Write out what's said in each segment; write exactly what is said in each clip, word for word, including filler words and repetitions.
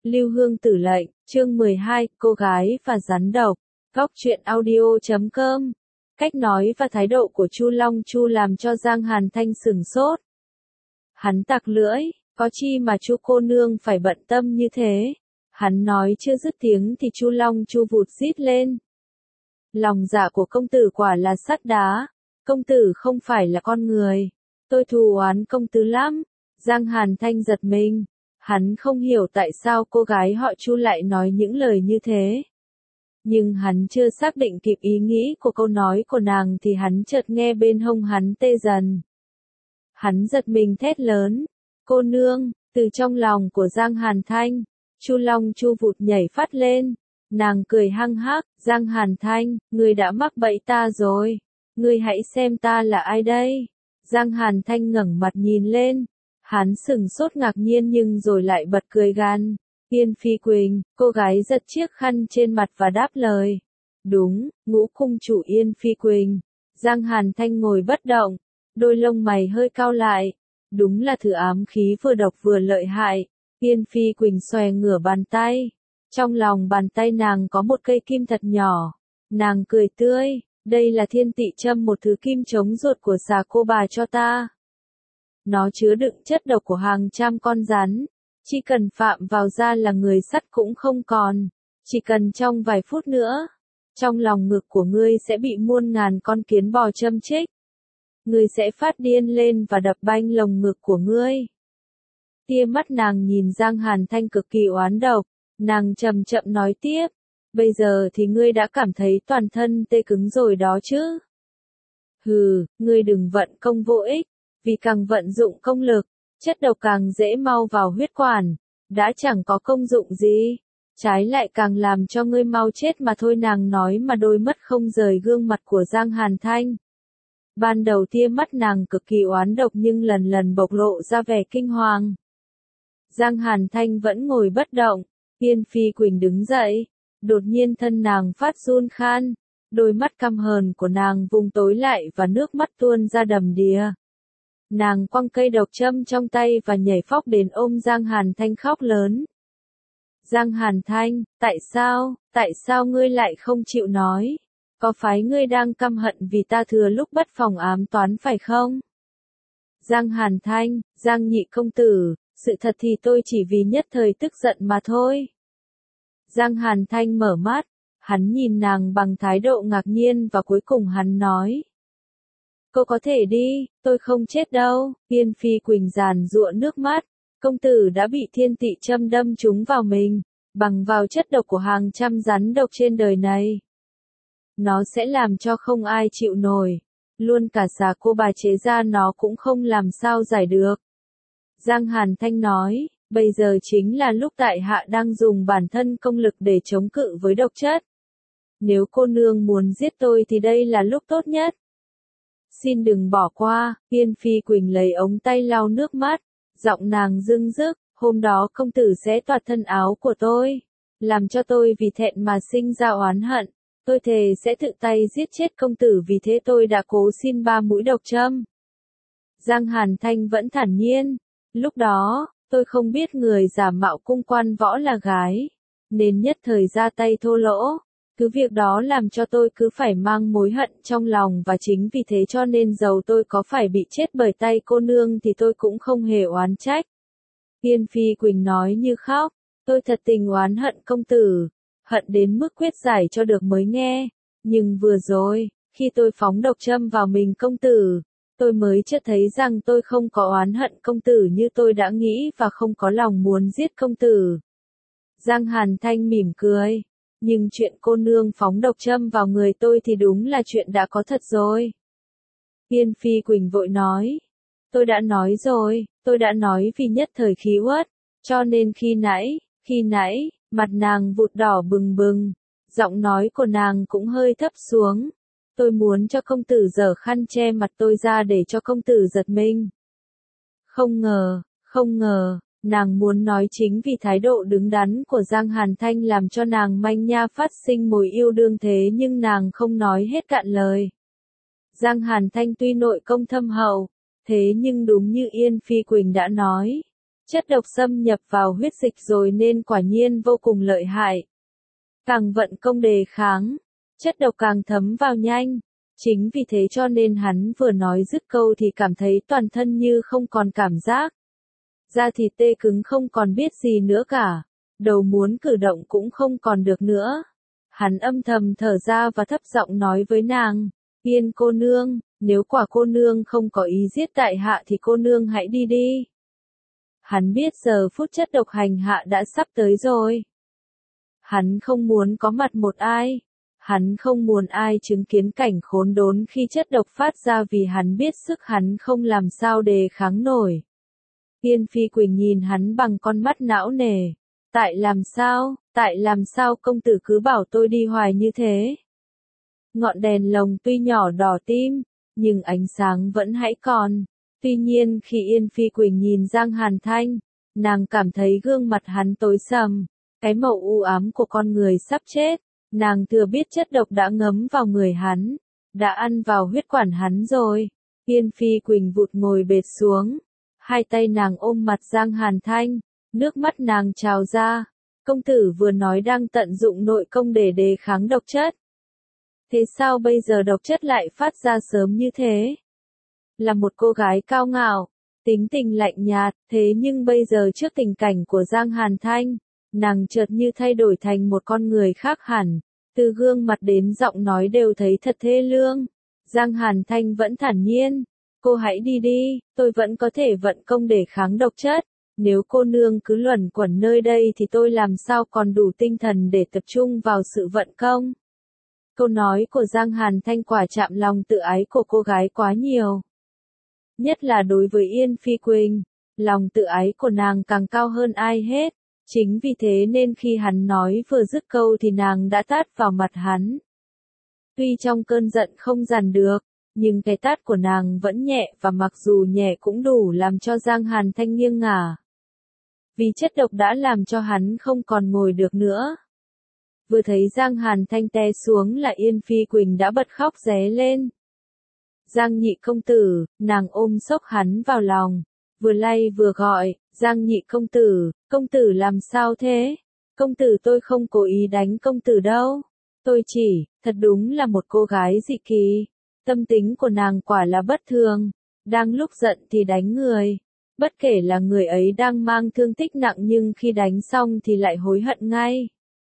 Lưu Hương Tử lệnh, chương mười hai, cô gái và rắn độc. Góc truyện audio chấm com. Cách nói và thái độ của Chu Long Chu làm cho Giang Hàn Thanh sửng sốt. Hắn tặc lưỡi, có chi mà Chu cô nương phải bận tâm như thế. Hắn nói chưa dứt tiếng thì Chu Long Chu vụt rít lên. Lòng dạ của công tử quả là sắt đá. Công tử không phải là con người. Tôi thù oán công tử lắm. Giang Hàn Thanh giật mình. Hắn không hiểu tại sao cô gái họ Chu lại nói những lời như thế. Nhưng hắn chưa xác định kịp ý nghĩ của câu nói của nàng thì hắn chợt nghe bên hông hắn tê dần. Hắn giật mình thét lớn. Cô nương, từ trong lòng của Giang Hàn Thanh, Chu Long Chu vụt nhảy phát lên. Nàng cười hăng hắc, Giang Hàn Thanh, ngươi đã mắc bẫy ta rồi. Ngươi hãy xem ta là ai đây. Giang Hàn Thanh ngẩng mặt nhìn lên. Hắn sừng sốt ngạc nhiên nhưng rồi lại bật cười gan. Yên Phi Quỳnh, cô gái giật chiếc khăn trên mặt và đáp lời. Đúng, ngũ cung chủ Yên Phi Quỳnh. Giang Hàn Thanh ngồi bất động, đôi lông mày hơi cau lại. Đúng là thử ám khí vừa độc vừa lợi hại. Yên Phi Quỳnh xòe ngửa bàn tay. Trong lòng bàn tay nàng có một cây kim thật nhỏ. Nàng cười tươi, đây là thiên tị châm, một thứ kim chống ruột của xà cô bà cho ta. Nó chứa đựng chất độc của hàng trăm con rắn. Chỉ cần phạm vào da là người sắt cũng không còn. Chỉ cần trong vài phút nữa, trong lòng ngực của ngươi sẽ bị muôn ngàn con kiến bò châm chích. Ngươi sẽ phát điên lên và đập banh lồng ngực của ngươi. Tia mắt nàng nhìn Giang Hàn Thanh cực kỳ oán độc. Nàng chậm chậm nói tiếp. Bây giờ thì ngươi đã cảm thấy toàn thân tê cứng rồi đó chứ. Hừ, ngươi đừng vận công vô ích. Vì càng vận dụng công lực, chất độc càng dễ mau vào huyết quản, đã chẳng có công dụng gì, trái lại càng làm cho ngươi mau chết mà thôi. Nàng nói mà đôi mắt không rời gương mặt của Giang Hàn Thanh. Ban đầu tia mắt nàng cực kỳ oán độc nhưng lần lần bộc lộ ra vẻ kinh hoàng. Giang Hàn Thanh vẫn ngồi bất động, Yên Phi Quỳnh đứng dậy, đột nhiên thân nàng phát run khan, đôi mắt căm hờn của nàng vùng tối lại và nước mắt tuôn ra đầm đìa. Nàng quăng cây độc châm trong tay và nhảy phóc đến ôm Giang Hàn Thanh khóc lớn. Giang Hàn Thanh, tại sao, tại sao ngươi lại không chịu nói? Có phải ngươi đang căm hận vì ta thừa lúc bất phòng ám toán phải không? Giang Hàn Thanh, Giang nhị công tử, sự thật thì tôi chỉ vì nhất thời tức giận mà thôi. Giang Hàn Thanh mở mắt, hắn nhìn nàng bằng thái độ ngạc nhiên và cuối cùng hắn nói. Cô có thể đi, tôi không chết đâu. Yên Phi Quỳnh giàn giụa nước mắt. Công tử đã bị thiên tị châm đâm trúng vào mình, bằng vào chất độc của hàng trăm rắn độc trên đời này. Nó sẽ làm cho không ai chịu nổi. Luôn cả xà cô bà chế ra nó cũng không làm sao giải được. Giang Hàn Thanh nói, bây giờ chính là lúc tại hạ đang dùng bản thân công lực để chống cự với độc chất. Nếu cô nương muốn giết tôi thì đây là lúc tốt nhất. Xin đừng bỏ qua. Yên Phi Quỳnh lấy ống tay lau nước mắt, giọng nàng rưng rức, hôm đó công tử xé toạc thân áo của tôi, làm cho tôi vì thẹn mà sinh ra oán hận, tôi thề sẽ tự tay giết chết công tử, vì thế tôi đã cố xin ba mũi độc châm. Giang Hàn Thanh vẫn thản nhiên, lúc đó, tôi không biết người giả mạo cung quan võ là gái, nên nhất thời ra tay thô lỗ. Cứ việc đó làm cho tôi cứ phải mang mối hận trong lòng và chính vì thế cho nên dầu tôi có phải bị chết bởi tay cô nương thì tôi cũng không hề oán trách. Yên Phi Quỳnh nói như khóc, tôi thật tình oán hận công tử, hận đến mức quyết giải cho được mới nghe. Nhưng vừa rồi, khi tôi phóng độc châm vào mình công tử, tôi mới chợt thấy rằng tôi không có oán hận công tử như tôi đã nghĩ và không có lòng muốn giết công tử. Giang Hàn Thanh mỉm cười. Nhưng chuyện cô nương phóng độc châm vào người tôi thì đúng là chuyện đã có thật rồi. Yên Phi Quỳnh vội nói. Tôi đã nói rồi, tôi đã nói vì nhất thời khí uất, cho nên khi nãy, khi nãy, mặt nàng vụt đỏ bừng bừng, giọng nói của nàng cũng hơi thấp xuống. Tôi muốn cho công tử giở khăn che mặt tôi ra để cho công tử giật mình. Không ngờ, không ngờ. Nàng muốn nói chính vì thái độ đứng đắn của Giang Hàn Thanh làm cho nàng manh nha phát sinh mùi yêu đương thế nhưng nàng không nói hết cạn lời. Giang Hàn Thanh tuy nội công thâm hậu, thế nhưng đúng như Yên Phi Quỳnh đã nói, Chất độc xâm nhập vào huyết dịch rồi nên quả nhiên vô cùng lợi hại. Càng vận công đề kháng, chất độc càng thấm vào nhanh. Chính vì thế cho nên hắn vừa nói dứt câu thì cảm thấy toàn thân như không còn cảm giác. Da thịt tê cứng không còn biết gì nữa cả. Đầu muốn cử động cũng không còn được nữa. Hắn âm thầm thở ra và thấp giọng nói với nàng, Yên cô nương, nếu quả cô nương không có ý giết tại hạ thì cô nương hãy đi đi. Hắn biết giờ phút chất độc hành hạ đã sắp tới rồi. Hắn không muốn có mặt một ai. Hắn không muốn ai chứng kiến cảnh khốn đốn khi chất độc phát ra vì hắn biết sức hắn không làm sao đề kháng nổi. Yên Phi Quỳnh nhìn hắn bằng con mắt não nề. Tại làm sao, tại làm sao công tử cứ bảo tôi đi hoài như thế? Ngọn đèn lồng tuy nhỏ đỏ tim, nhưng ánh sáng vẫn hãy còn. Tuy nhiên khi Yên Phi Quỳnh nhìn Giang Hàn Thanh, nàng cảm thấy gương mặt hắn tối sầm, cái màu u ám của con người sắp chết. Nàng thừa biết chất độc đã ngấm vào người hắn, đã ăn vào huyết quản hắn rồi. Yên Phi Quỳnh vụt ngồi bệt xuống, hai tay nàng ôm mặt Giang Hàn Thanh, nước mắt nàng trào ra. Công tử vừa nói đang tận dụng nội công để đề kháng độc chất. Thế sao bây giờ độc chất lại phát ra sớm như thế? Là một cô gái cao ngạo, tính tình lạnh nhạt, thế nhưng bây giờ trước tình cảnh của Giang Hàn Thanh, nàng chợt như thay đổi thành một con người khác hẳn, từ gương mặt đến giọng nói đều thấy thật thê lương. Giang Hàn Thanh vẫn thản nhiên, cô hãy đi đi, tôi vẫn có thể vận công để kháng độc chất, nếu cô nương cứ luẩn quẩn nơi đây thì tôi làm sao còn đủ tinh thần để tập trung vào sự vận công. Câu nói của Giang Hàn Thanh quả chạm lòng tự ái của cô gái quá nhiều. Nhất là đối với Yên Phi Quỳnh, lòng tự ái của nàng càng cao hơn ai hết. Chính vì thế nên khi hắn nói vừa dứt câu thì nàng đã tát vào mặt hắn. Tuy trong cơn giận không dằn được, nhưng cái tát của nàng vẫn nhẹ và mặc dù nhẹ cũng đủ làm cho Giang Hàn Thanh nghiêng ngả. Vì chất độc đã làm cho hắn không còn ngồi được nữa. Vừa thấy Giang Hàn Thanh té xuống là Yên Phi Quỳnh đã bật khóc ré lên. Giang nhị công tử, nàng ôm xốc hắn vào lòng, vừa lay vừa gọi, Giang nhị công tử, công tử làm sao thế? Công tử tôi không cố ý đánh công tử đâu. Tôi chỉ, thật đúng là một cô gái dị kỳ. Tâm tính của nàng quả là bất thường. Đang lúc giận thì đánh người. Bất kể là người ấy đang mang thương tích nặng nhưng khi đánh xong thì lại hối hận ngay.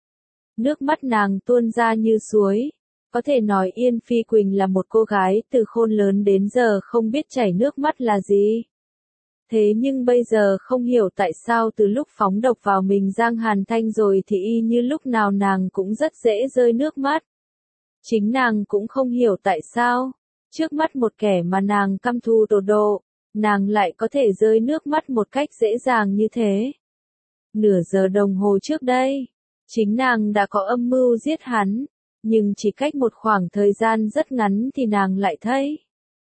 Nước mắt nàng tuôn ra như suối. Có thể nói Yên Phi Quỳnh là một cô gái từ khôn lớn đến giờ không biết chảy nước mắt là gì. Thế nhưng bây giờ không hiểu tại sao từ lúc phóng độc vào mình Giang Hàn Thanh rồi thì y như lúc nào nàng cũng rất dễ rơi nước mắt. Chính nàng cũng không hiểu tại sao, trước mắt một kẻ mà nàng căm thù tột độ, nàng lại có thể rơi nước mắt một cách dễ dàng như thế. Nửa giờ đồng hồ trước đây, chính nàng đã có âm mưu giết hắn, nhưng chỉ cách một khoảng thời gian rất ngắn thì nàng lại thấy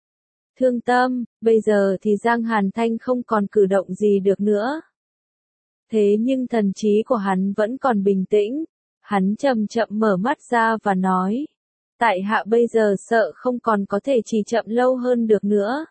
thương tâm, bây giờ thì Giang Hàn Thanh không còn cử động gì được nữa. Thế nhưng thần trí của hắn vẫn còn bình tĩnh, hắn chậm chậm mở mắt ra và nói, tại hạ bây giờ sợ không còn có thể trì chậm lâu hơn được nữa.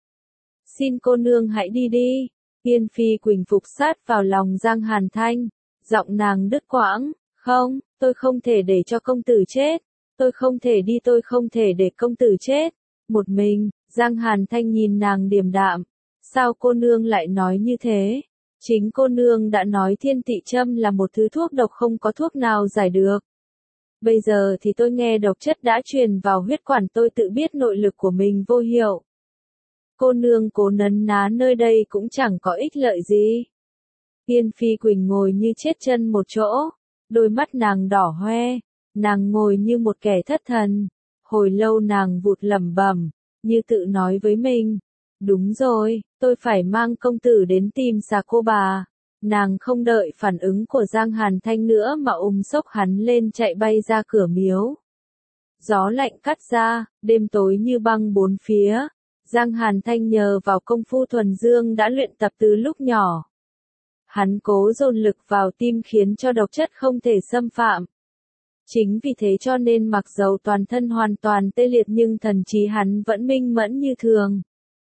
Xin cô nương hãy đi đi. Yên Phi Quỳnh phục sát vào lòng Giang Hàn Thanh, giọng nàng đứt quãng, không, tôi không thể để cho công tử chết, tôi không thể đi tôi không thể để công tử chết. Một mình, Giang Hàn Thanh nhìn nàng điềm đạm, sao cô nương lại nói như thế? Chính cô nương đã nói thiên tị châm là một thứ thuốc độc không có thuốc nào giải được. Bây giờ thì tôi nghe độc chất đã truyền vào huyết quản tôi tự biết nội lực của mình vô hiệu. Cô nương cố nấn ná nơi đây cũng chẳng có ích lợi gì. Yên Phi Quỳnh ngồi như chết chân một chỗ, đôi mắt nàng đỏ hoe, nàng ngồi như một kẻ thất thần. Hồi lâu nàng vụt lẩm bẩm, như tự nói với mình, đúng rồi, tôi phải mang công tử đến tìm xà cô bà. Nàng không đợi phản ứng của Giang Hàn Thanh nữa mà ôm xốc hắn lên chạy bay ra cửa miếu. Gió lạnh cắt ra, đêm tối như băng bốn phía. Giang Hàn Thanh nhờ vào công phu thuần dương đã luyện tập từ lúc nhỏ. Hắn cố dồn lực vào tim khiến cho độc chất không thể xâm phạm. Chính vì thế cho nên mặc dầu toàn thân hoàn toàn tê liệt nhưng thần trí hắn vẫn minh mẫn như thường.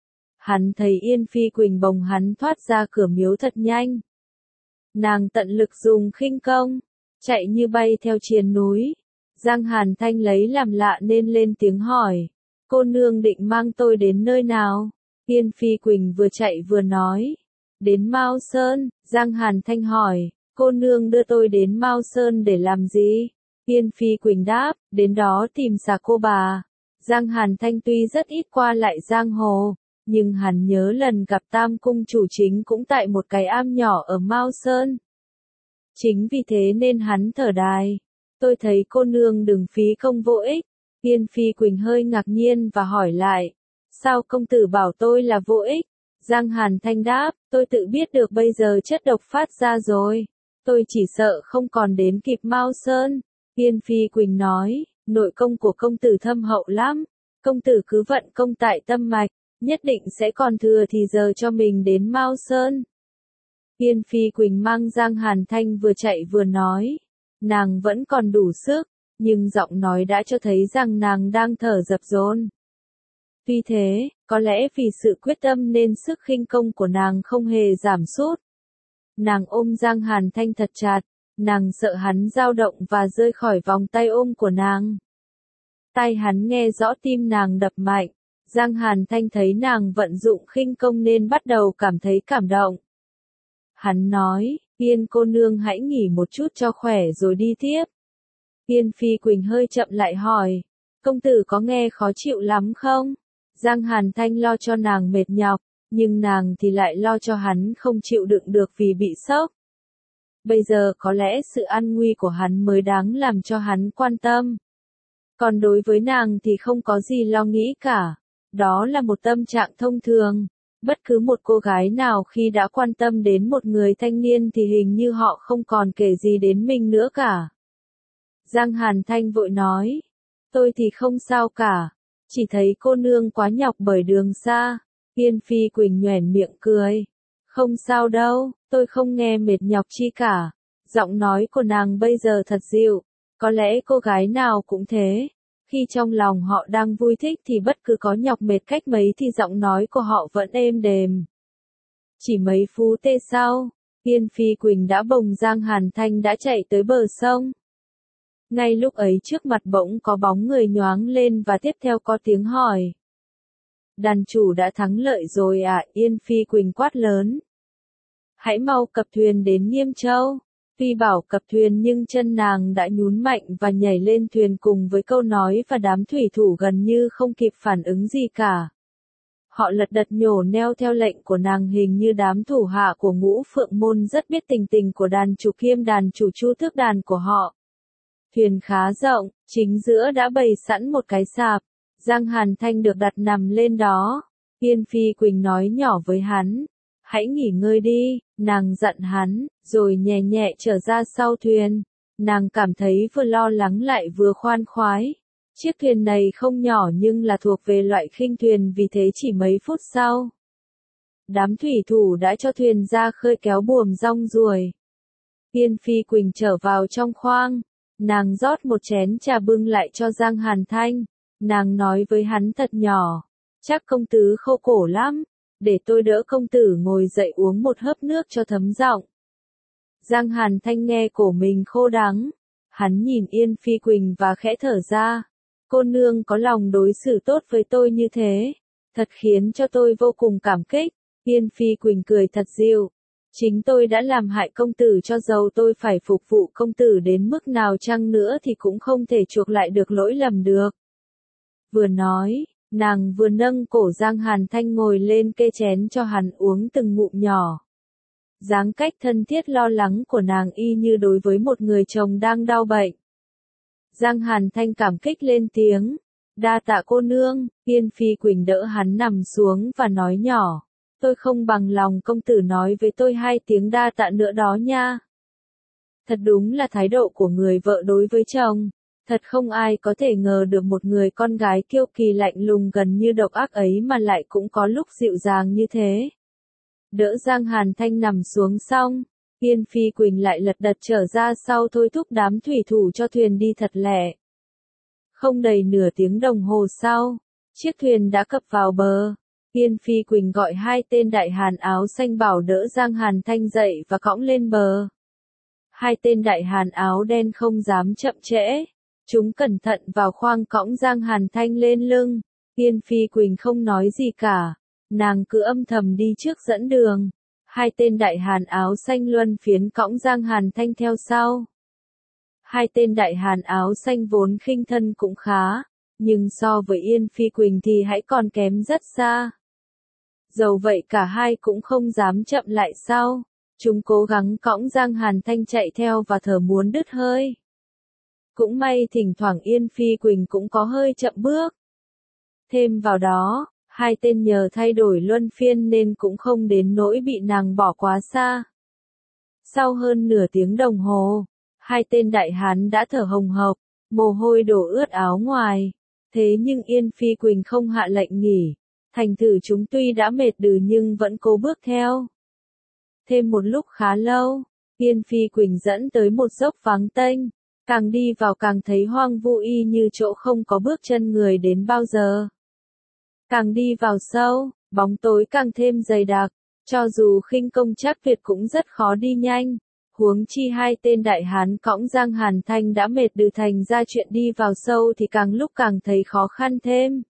Hắn thấy Yên Phi Quỳnh bồng hắn thoát ra cửa miếu thật nhanh. Nàng tận lực dùng khinh công, chạy như bay theo triền núi. Giang Hàn Thanh lấy làm lạ nên lên tiếng hỏi, cô nương định mang tôi đến nơi nào? Yên Phi Quỳnh vừa chạy vừa nói, đến Mao Sơn. Giang Hàn Thanh hỏi, cô nương đưa tôi đến Mao Sơn để làm gì? Yên Phi Quỳnh đáp, đến đó tìm Xà Cô Bà. Giang Hàn Thanh tuy rất ít qua lại giang hồ, nhưng hắn nhớ lần gặp Tam Cung chủ chính cũng tại một cái am nhỏ ở Mao Sơn. Chính vì thế nên hắn thở dài, tôi thấy cô nương đừng phí công vô ích. Yên Phi Quỳnh hơi ngạc nhiên và hỏi lại, sao công tử bảo tôi là vô ích? Giang Hàn Thanh đáp, tôi tự biết được bây giờ chất độc phát ra rồi, tôi chỉ sợ không còn đến kịp Mao Sơn. Yên Phi Quỳnh nói, nội công của công tử thâm hậu lắm, công tử cứ vận công tại tâm mạch, nhất định sẽ còn thừa thì giờ cho mình đến Mao Sơn. Yên Phi Quỳnh mang Giang Hàn Thanh vừa chạy vừa nói, nàng vẫn còn đủ sức, nhưng giọng nói đã cho thấy rằng nàng đang thở dập dồn. Tuy thế, có lẽ vì sự quyết tâm nên sức khinh công của nàng không hề giảm sút. Nàng ôm Giang Hàn Thanh thật chặt, nàng sợ hắn dao động và rơi khỏi vòng tay ôm của nàng. Tai hắn nghe rõ tim nàng đập mạnh, Giang Hàn Thanh thấy nàng vận dụng khinh công nên bắt đầu cảm thấy cảm động. Hắn nói, Yên cô nương hãy nghỉ một chút cho khỏe rồi đi tiếp. Yên Phi Quỳnh hơi chậm lại hỏi, công tử có nghe khó chịu lắm không? Giang Hàn Thanh lo cho nàng mệt nhọc, nhưng nàng thì lại lo cho hắn không chịu đựng được vì bị sốc. Bây giờ có lẽ sự an nguy của hắn mới đáng làm cho hắn quan tâm. Còn đối với nàng thì không có gì lo nghĩ cả. Đó là một tâm trạng thông thường. Bất cứ một cô gái nào khi đã quan tâm đến một người thanh niên thì hình như họ không còn kể gì đến mình nữa cả. Giang Hàn Thanh vội nói, tôi thì không sao cả, chỉ thấy cô nương quá nhọc bởi đường xa. Yên Phi Quỳnh nhoẻn miệng cười, không sao đâu, tôi không nghe mệt nhọc chi cả. Giọng nói của nàng bây giờ thật dịu, có lẽ cô gái nào cũng thế. Khi trong lòng họ đang vui thích thì bất cứ có nhọc mệt cách mấy thì giọng nói của họ vẫn êm đềm. Chỉ mấy phút sau, Yên Phi Quỳnh đã bồng Giang Hàn Thanh đã chạy tới bờ sông. Ngay lúc ấy trước mặt bỗng có bóng người nhoáng lên và tiếp theo có tiếng hỏi. Đàn chủ đã thắng lợi rồi ạ, à? Yên Phi Quỳnh quát lớn. Hãy mau cập thuyền đến Nghiêm Châu. Tuy bảo cập thuyền nhưng chân nàng đã nhún mạnh và nhảy lên thuyền cùng với câu nói và đám thủy thủ gần như không kịp phản ứng gì cả. Họ lật đật nhổ neo theo lệnh của nàng, hình như đám thủ hạ của Ngũ Phượng Môn rất biết tình tình của đàn chủ kiêm đàn chủ Chu Tước đàn của họ. Thuyền khá rộng, chính giữa đã bày sẵn một cái sạp, Giang Hàn Thanh được đặt nằm lên đó. Yên Phi Quỳnh nói nhỏ với hắn, hãy nghỉ ngơi đi, nàng dặn hắn, rồi nhẹ nhẹ trở ra sau thuyền. Nàng cảm thấy vừa lo lắng lại vừa khoan khoái. Chiếc thuyền này không nhỏ nhưng là thuộc về loại khinh thuyền, vì thế chỉ mấy phút sau, đám thủy thủ đã cho thuyền ra khơi kéo buồm rong ruổi. Yên Phi Quỳnh trở vào trong khoang, nàng rót một chén trà bưng lại cho Giang Hàn Thanh. Nàng nói với hắn thật nhỏ, chắc công tứ khô cổ lắm, để tôi đỡ công tử ngồi dậy uống một hớp nước cho thấm giọng. Giang Hàn Thanh nghe cổ mình khô đắng, hắn nhìn Yên Phi Quỳnh và khẽ thở ra. Cô nương có lòng đối xử tốt với tôi như thế, thật khiến cho tôi vô cùng cảm kích. Yên Phi Quỳnh cười thật dịu. Chính tôi đã làm hại công tử, cho dầu tôi phải phục vụ công tử đến mức nào chăng nữa thì cũng không thể chuộc lại được lỗi lầm được. Vừa nói, nàng vừa nâng cổ Giang Hàn Thanh ngồi lên kê chén cho hắn uống từng ngụm nhỏ. Dáng cách thân thiết lo lắng của nàng y như đối với một người chồng đang đau bệnh. Giang Hàn Thanh cảm kích lên tiếng, đa tạ cô nương. Yên Phi Quỳnh đỡ hắn nằm xuống và nói nhỏ, tôi không bằng lòng công tử nói với tôi hai tiếng đa tạ nữa đó nha. Thật đúng là thái độ của người vợ đối với chồng. Thật không ai có thể ngờ được một người con gái kiêu kỳ lạnh lùng gần như độc ác ấy mà lại cũng có lúc dịu dàng như thế. Đỡ Giang Hàn Thanh nằm xuống xong, Yên Phi Quỳnh lại lật đật trở ra sau thôi thúc đám thủy thủ cho thuyền đi thật lẹ. Không đầy nửa tiếng đồng hồ sau, chiếc thuyền đã cập vào bờ. Yên Phi Quỳnh gọi hai tên đại hán áo xanh bảo đỡ Giang Hàn Thanh dậy và cõng lên bờ. Hai tên đại hán áo đen không dám chậm trễ. Chúng cẩn thận vào khoang cõng Giang Hàn Thanh lên lưng. Yên Phi Quỳnh không nói gì cả. Nàng cứ âm thầm đi trước dẫn đường. Hai tên đại hán áo xanh luân phiến cõng Giang Hàn Thanh theo sau. Hai tên đại hán áo xanh vốn khinh thân cũng khá, nhưng so với Yên Phi Quỳnh thì hãy còn kém rất xa. Dầu vậy cả hai cũng không dám chậm lại sau. Chúng cố gắng cõng Giang Hàn Thanh chạy theo và thở muốn đứt hơi. Cũng may thỉnh thoảng Yên Phi Quỳnh cũng có hơi chậm bước. Thêm vào đó, hai tên nhờ thay đổi luân phiên nên cũng không đến nỗi bị nàng bỏ quá xa. Sau hơn nửa tiếng đồng hồ, hai tên đại hán đã thở hồng hộc, mồ hôi đổ ướt áo ngoài. Thế nhưng Yên Phi Quỳnh không hạ lệnh nghỉ. Thành thử chúng tuy đã mệt đừ nhưng vẫn cố bước theo. Thêm một lúc khá lâu, Yên Phi Quỳnh dẫn tới một dốc vắng tênh. Càng đi vào càng thấy hoang vu y như chỗ không có bước chân người đến bao giờ. Càng đi vào sâu, bóng tối càng thêm dày đặc. Cho dù khinh công chắc tuyệt cũng rất khó đi nhanh. Huống chi hai tên đại hán cõng Giang Hàn Thanh đã mệt đừ thành ra chuyện đi vào sâu thì càng lúc càng thấy khó khăn thêm.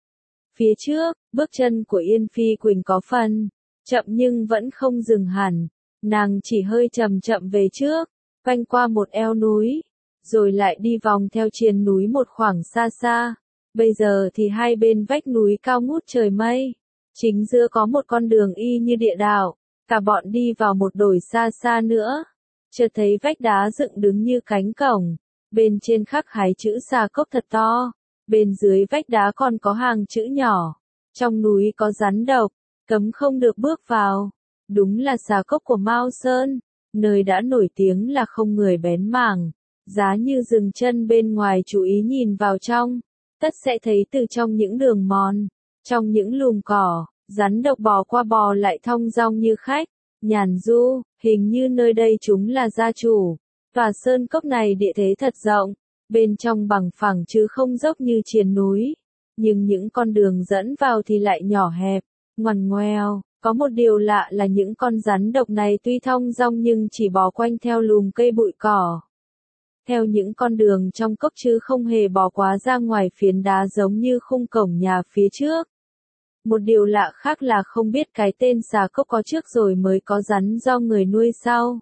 Phía trước, bước chân của Yên Phi Quỳnh có phần chậm nhưng vẫn không dừng hẳn. Nàng chỉ hơi chậm chậm về trước, quanh qua một eo núi, rồi lại đi vòng theo triền núi một khoảng xa xa. Bây giờ thì hai bên vách núi cao ngút trời mây. Chính giữa có một con đường y như địa đạo. Cả bọn đi vào một đồi xa xa nữa. Chợt thấy vách đá dựng đứng như cánh cổng. Bên trên khắc hái chữ Xà Cốc thật to. Bên dưới vách đá còn có hàng chữ nhỏ. Trong núi có rắn độc, cấm không được bước vào. Đúng là Xà Cốc của Mao Sơn, nơi đã nổi tiếng là không người bén mảng. Giá như dừng chân bên ngoài chú ý nhìn vào trong, tất sẽ thấy từ trong những đường mòn, trong những lùm cỏ, rắn độc bò qua bò lại thong dong như khách, nhàn du. Hình như nơi đây chúng là gia chủ. Tòa sơn cốc này địa thế thật rộng, bên trong bằng phẳng chứ không dốc như triền núi. Nhưng những con đường dẫn vào thì lại nhỏ hẹp, ngoằn ngoèo. Có một điều lạ là những con rắn độc này tuy thong dong nhưng chỉ bò quanh theo lùm cây bụi cỏ. Theo những con đường trong cốc chứ không hề bò quá ra ngoài phiến đá giống như khung cổng nhà phía trước. Một điều lạ khác là không biết cái tên Xà Cốc có trước rồi mới có rắn do người nuôi sau.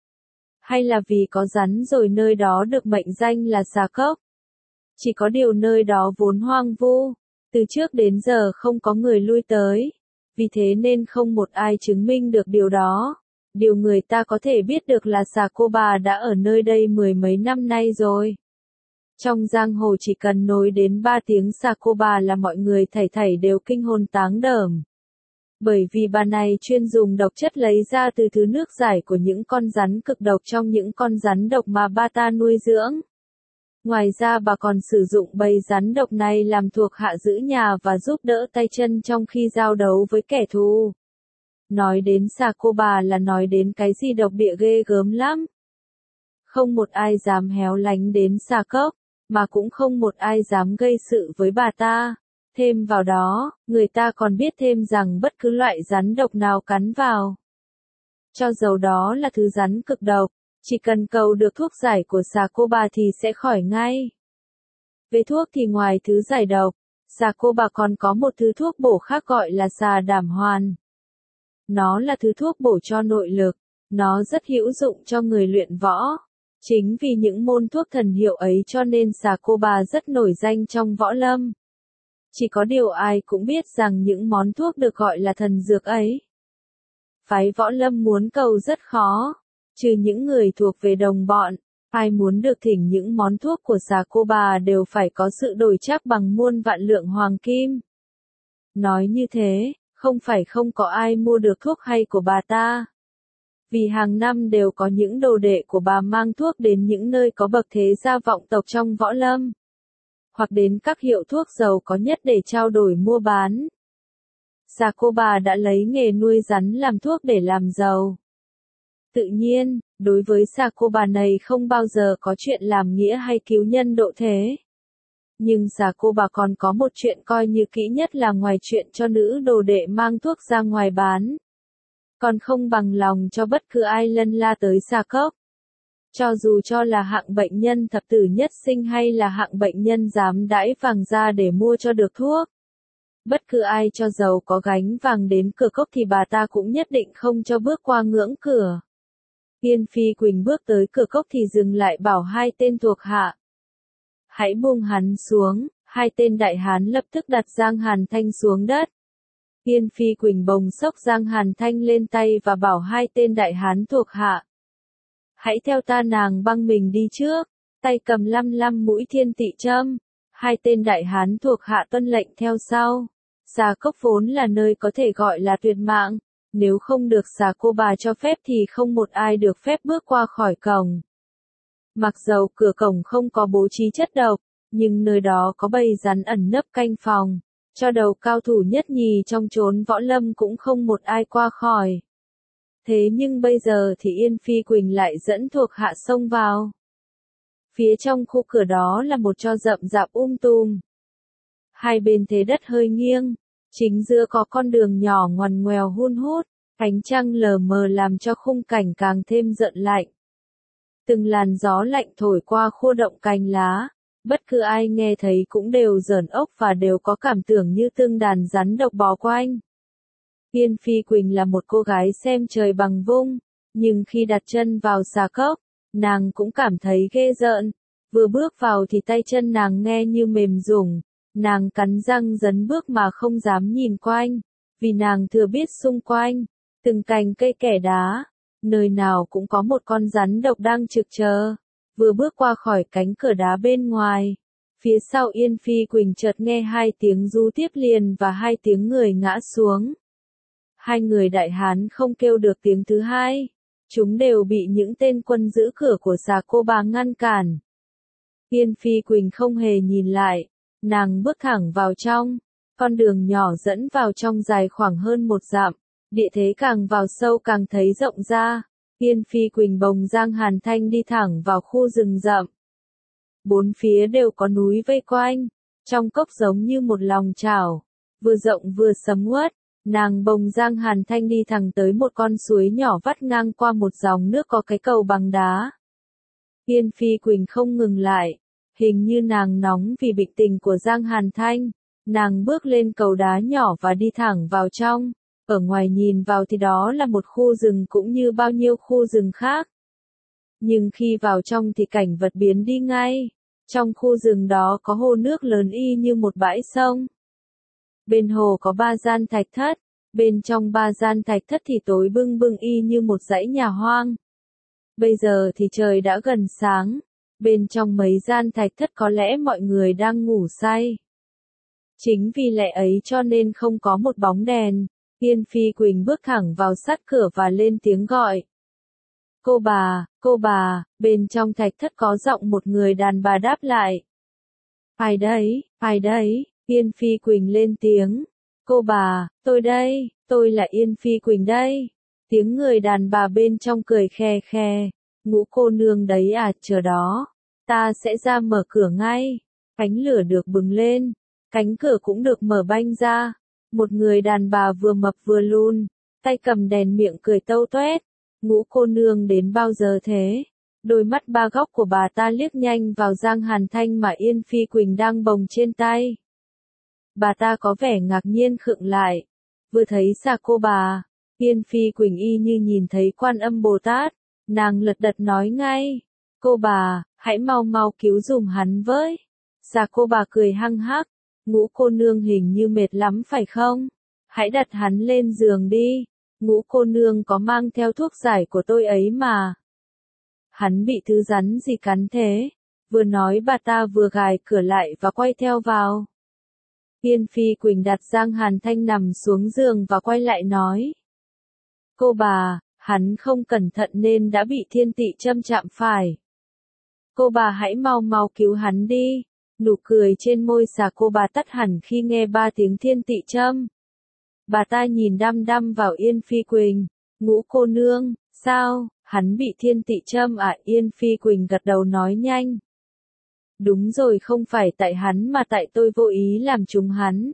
Hay là vì có rắn rồi nơi đó được mệnh danh là Xà Cốc. Chỉ có điều nơi đó vốn hoang vu, từ trước đến giờ không có người lui tới. Vì thế nên không một ai chứng minh được điều đó. Điều người ta có thể biết được là Xà Cô Bà đã ở nơi đây mười mấy năm nay rồi. Trong giang hồ chỉ cần nói đến ba tiếng Xà Cô Bà là mọi người thảy thảy đều kinh hồn táng đờm. Bởi vì bà này chuyên dùng độc chất lấy ra từ thứ nước giải của những con rắn cực độc trong những con rắn độc mà ba ta nuôi dưỡng. Ngoài ra bà còn sử dụng bầy rắn độc này làm thuộc hạ giữ nhà và giúp đỡ tay chân trong khi giao đấu với kẻ thù. Nói đến Xà Cô Bà là nói đến cái gì độc địa ghê gớm lắm. Không một ai dám héo lánh đến Xà Cốc, mà cũng không một ai dám gây sự với bà ta. Thêm vào đó, người ta còn biết thêm rằng bất cứ loại rắn độc nào cắn vào, cho dầu đó là thứ rắn cực độc, chỉ cần cầu được thuốc giải của Xà Cô Bà thì sẽ khỏi ngay. Về thuốc thì ngoài thứ giải độc, Xà Cô Bà còn có một thứ thuốc bổ khác gọi là xà đảm hoàn. Nó là thứ thuốc bổ cho nội lực, nó rất hữu dụng cho người luyện võ. Chính vì những môn thuốc thần hiệu ấy cho nên Xà Cô Bà rất nổi danh trong võ lâm. Chỉ có điều ai cũng biết rằng những món thuốc được gọi là thần dược ấy, phái võ lâm muốn cầu rất khó. Trừ những người thuộc về đồng bọn, ai muốn được thỉnh những món thuốc của Xà Cô Bà đều phải có sự đổi trác bằng muôn vạn lượng hoàng kim. Nói như thế, không phải không có ai mua được thuốc hay của bà ta. Vì hàng năm đều có những đồ đệ của bà mang thuốc đến những nơi có bậc thế gia vọng tộc trong võ lâm, hoặc đến các hiệu thuốc giàu có nhất để trao đổi mua bán. Xà Cô Bà đã lấy nghề nuôi rắn làm thuốc để làm giàu. Tự nhiên, đối với Xà Cô Bà này không bao giờ có chuyện làm nghĩa hay cứu nhân độ thế. Nhưng xà cô bà còn có một chuyện coi như kỹ nhất là ngoài chuyện cho nữ đồ đệ mang thuốc ra ngoài bán. Còn không bằng lòng cho bất cứ ai lân la tới xà cốc. Cho dù cho là hạng bệnh nhân thập tử nhất sinh hay là hạng bệnh nhân dám đãi vàng ra để mua cho được thuốc. Bất cứ ai cho giàu có gánh vàng đến cửa cốc thì bà ta cũng nhất định không cho bước qua ngưỡng cửa. Yên Phi Quỳnh bước tới cửa cốc thì dừng lại bảo hai tên thuộc hạ. Hãy buông hắn xuống, hai tên đại hán lập tức đặt Giang Hàn Thanh xuống đất. Yên Phi Quỳnh bồng xốc Giang Hàn Thanh lên tay và bảo hai tên đại hán thuộc hạ. Hãy theo ta, nàng băng mình đi trước, tay cầm lăm lăm mũi thiên tị châm. Hai tên đại hán thuộc hạ tuân lệnh theo sau. Xà cốc vốn là nơi có thể gọi là tuyệt mạng, nếu không được xà cô bà cho phép thì không một ai được phép bước qua khỏi cổng. Mặc dầu cửa cổng không có bố trí chất độc, nhưng nơi đó có bầy rắn ẩn nấp canh phòng, cho đầu cao thủ nhất nhì trong chốn võ lâm cũng không một ai qua khỏi. Thế nhưng bây giờ thì Yên Phi Quỳnh lại dẫn thuộc hạ xông vào. Phía trong khu cửa đó là một tro rậm rạp um tùm. Hai bên thế đất hơi nghiêng, chính giữa có con đường nhỏ ngoằn ngoèo hun hút, ánh trăng lờ mờ làm cho khung cảnh càng thêm rợn lạnh. Từng làn gió lạnh thổi qua khô động cành lá, bất cứ ai nghe thấy cũng đều rờn ốc và đều có cảm tưởng như từng đàn rắn độc bò quanh. Yên Phi Quỳnh là một cô gái xem trời bằng vung, nhưng khi đặt chân vào xà cốc, nàng cũng cảm thấy ghê rợn. Vừa bước vào thì tay chân nàng nghe như mềm rủng, nàng cắn răng dấn bước mà không dám nhìn quanh, vì nàng thừa biết xung quanh, từng cành cây kẻ đá, nơi nào cũng có một con rắn độc đang trực chờ. Vừa bước qua khỏi cánh cửa đá bên ngoài, phía sau Yên Phi Quỳnh chợt nghe hai tiếng ru tiếp liền và hai tiếng người ngã xuống. Hai người đại hán không kêu được tiếng thứ hai, chúng đều bị những tên quân giữ cửa của xà cô bà ngăn cản. Yên Phi Quỳnh không hề nhìn lại, nàng bước thẳng vào trong, con đường nhỏ dẫn vào trong dài khoảng hơn một dặm, địa thế càng vào sâu càng thấy rộng ra. Yên Phi Quỳnh bồng Giang Hàn Thanh đi thẳng vào khu rừng rậm. Bốn phía đều có núi vây quanh, trong cốc giống như một lòng chảo, vừa rộng vừa sầm uất. Nàng bồng Giang Hàn Thanh đi thẳng tới một con suối nhỏ vắt ngang qua một dòng nước có cái cầu bằng đá. Yên Phi Quỳnh không ngừng lại, hình như nàng nóng vì bệnh tình của Giang Hàn Thanh. Nàng bước lên cầu đá nhỏ và đi thẳng vào trong. Ở ngoài nhìn vào thì đó là một khu rừng cũng như bao nhiêu khu rừng khác. Nhưng khi vào trong thì cảnh vật biến đi ngay. Trong khu rừng đó có hồ nước lớn y như một bãi sông. Bên hồ có ba gian thạch thất, bên trong ba gian thạch thất thì tối bưng bưng y như một dãy nhà hoang. Bây giờ thì trời đã gần sáng, bên trong mấy gian thạch thất có lẽ mọi người đang ngủ say. Chính vì lẽ ấy cho nên không có một bóng đèn. Yên Phi Quỳnh bước thẳng vào sát cửa và lên tiếng gọi. Cô bà, cô bà, bên trong thạch thất có giọng một người đàn bà đáp lại. Ai đấy, ai đấy, Yên Phi Quỳnh lên tiếng. Cô bà, tôi đây, tôi là Yên Phi Quỳnh đây. Tiếng người đàn bà bên trong cười khe khe. Ngũ cô nương đấy à, chờ đó. Ta sẽ ra mở cửa ngay. Cánh lửa được bừng lên. Cánh cửa cũng được mở banh ra. Một người đàn bà vừa mập vừa lùn, tay cầm đèn miệng cười tâu toét. Ngũ cô nương đến bao giờ thế? Đôi mắt ba góc của bà ta liếc nhanh vào Giang Hàn Thanh mà Yên Phi Quỳnh đang bồng trên tay. Bà ta có vẻ ngạc nhiên khựng lại. Vừa thấy xà cô bà, Yên Phi Quỳnh y như nhìn thấy Quan Âm Bồ Tát. Nàng lật đật nói ngay. Cô bà, hãy mau mau cứu dùm hắn với. Xà cô bà cười hăng hắc. Ngũ cô nương hình như mệt lắm phải không? Hãy đặt hắn lên giường đi. Ngũ cô nương có mang theo thuốc giải của tôi ấy mà. Hắn bị thứ rắn gì cắn thế? Vừa nói bà ta vừa gài cửa lại và quay theo vào. Yên Phi Quỳnh đặt Giang Hàn Thanh nằm xuống giường và quay lại nói. Cô bà, hắn không cẩn thận nên đã bị thiên tị châm chạm phải. Cô bà hãy mau mau cứu hắn đi. Nụ cười trên môi xà cô bà tắt hẳn khi nghe ba tiếng thiên tị châm. Bà ta nhìn đăm đăm vào Yên Phi Quỳnh. Ngũ cô nương, sao, hắn bị thiên tị châm à? Yên Phi Quỳnh gật đầu nói nhanh. Đúng rồi, không phải tại hắn mà tại tôi vô ý làm trúng hắn.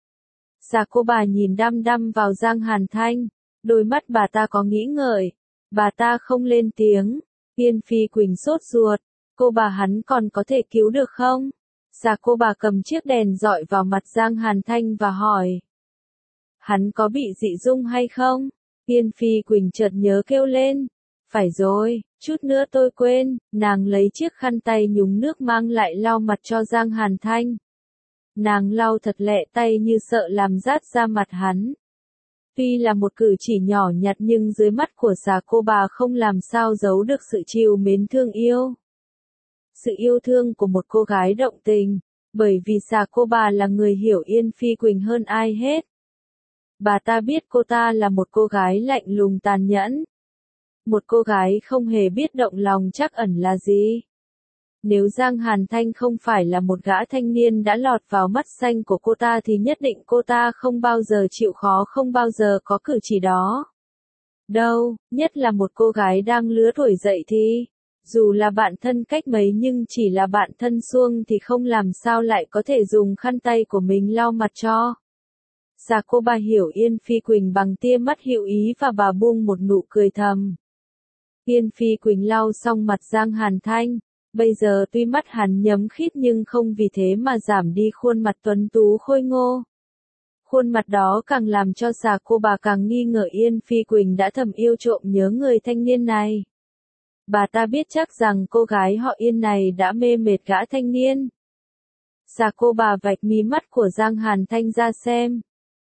Già cô bà nhìn đăm đăm vào Giang Hàn Thanh, đôi mắt bà ta có nghĩ ngợi, bà ta không lên tiếng. Yên Phi Quỳnh sốt ruột, cô bà hắn còn có thể cứu được không? Già cô bà cầm chiếc đèn dọi vào mặt Giang Hàn Thanh và hỏi. Hắn có bị dị dung hay không? Yên Phi Quỳnh chợt nhớ kêu lên. Phải rồi, chút nữa tôi quên, nàng lấy chiếc khăn tay nhúng nước mang lại lau mặt cho Giang Hàn Thanh. Nàng lau thật lẹ tay như sợ làm rát ra mặt hắn. Tuy là một cử chỉ nhỏ nhặt nhưng dưới mắt của già cô bà không làm sao giấu được sự trìu mến thương yêu. Sự yêu thương của một cô gái động tình, bởi vì già cô bà là người hiểu Yên Phi Quỳnh hơn ai hết. Bà ta biết cô ta là một cô gái lạnh lùng tàn nhẫn. Một cô gái không hề biết động lòng trắc ẩn là gì. Nếu Giang Hàn Thanh không phải là một gã thanh niên đã lọt vào mắt xanh của cô ta thì nhất định cô ta không bao giờ chịu khó, không bao giờ có cử chỉ đó. Đâu, nhất là một cô gái đang lứa tuổi dậy thì, dù là bạn thân cách mấy nhưng chỉ là bạn thân suông thì không làm sao lại có thể dùng khăn tay của mình lau mặt cho. Già cô bà hiểu Yên Phi Quỳnh bằng tia mắt hữu ý và bà buông một nụ cười thầm. Yên Phi Quỳnh lau xong mặt Giang Hàn Thanh, bây giờ tuy mắt hắn nhắm khít nhưng không vì thế mà giảm đi khuôn mặt tuấn tú khôi ngô. Khuôn mặt đó càng làm cho già cô bà càng nghi ngờ Yên Phi Quỳnh đã thầm yêu trộm nhớ người thanh niên này. Bà ta biết chắc rằng cô gái họ Yên này đã mê mệt gã thanh niên. Già cô bà vạch mí mắt của Giang Hàn Thanh ra xem.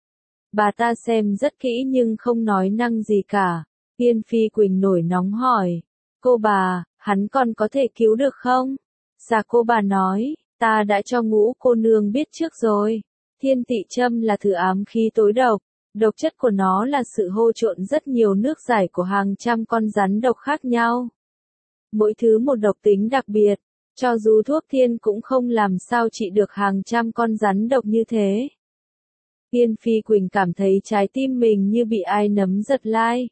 Bà ta xem rất kỹ nhưng không nói năng gì cả. Yên Phi Quỳnh nổi nóng hỏi. Cô bà, hắn còn có thể cứu được không? Già cô bà nói, ta đã cho Ngũ cô nương biết trước rồi. Thiên tị châm là thứ ám khí tối độc. Độc chất của nó là sự hô trộn rất nhiều nước giải của hàng trăm con rắn độc khác nhau. Mỗi thứ một độc tính đặc biệt. Cho dù thuốc thiên cũng không làm sao trị được hàng trăm con rắn độc như thế. Yên Phi Quỳnh cảm thấy trái tim mình như bị ai nắm giật lai.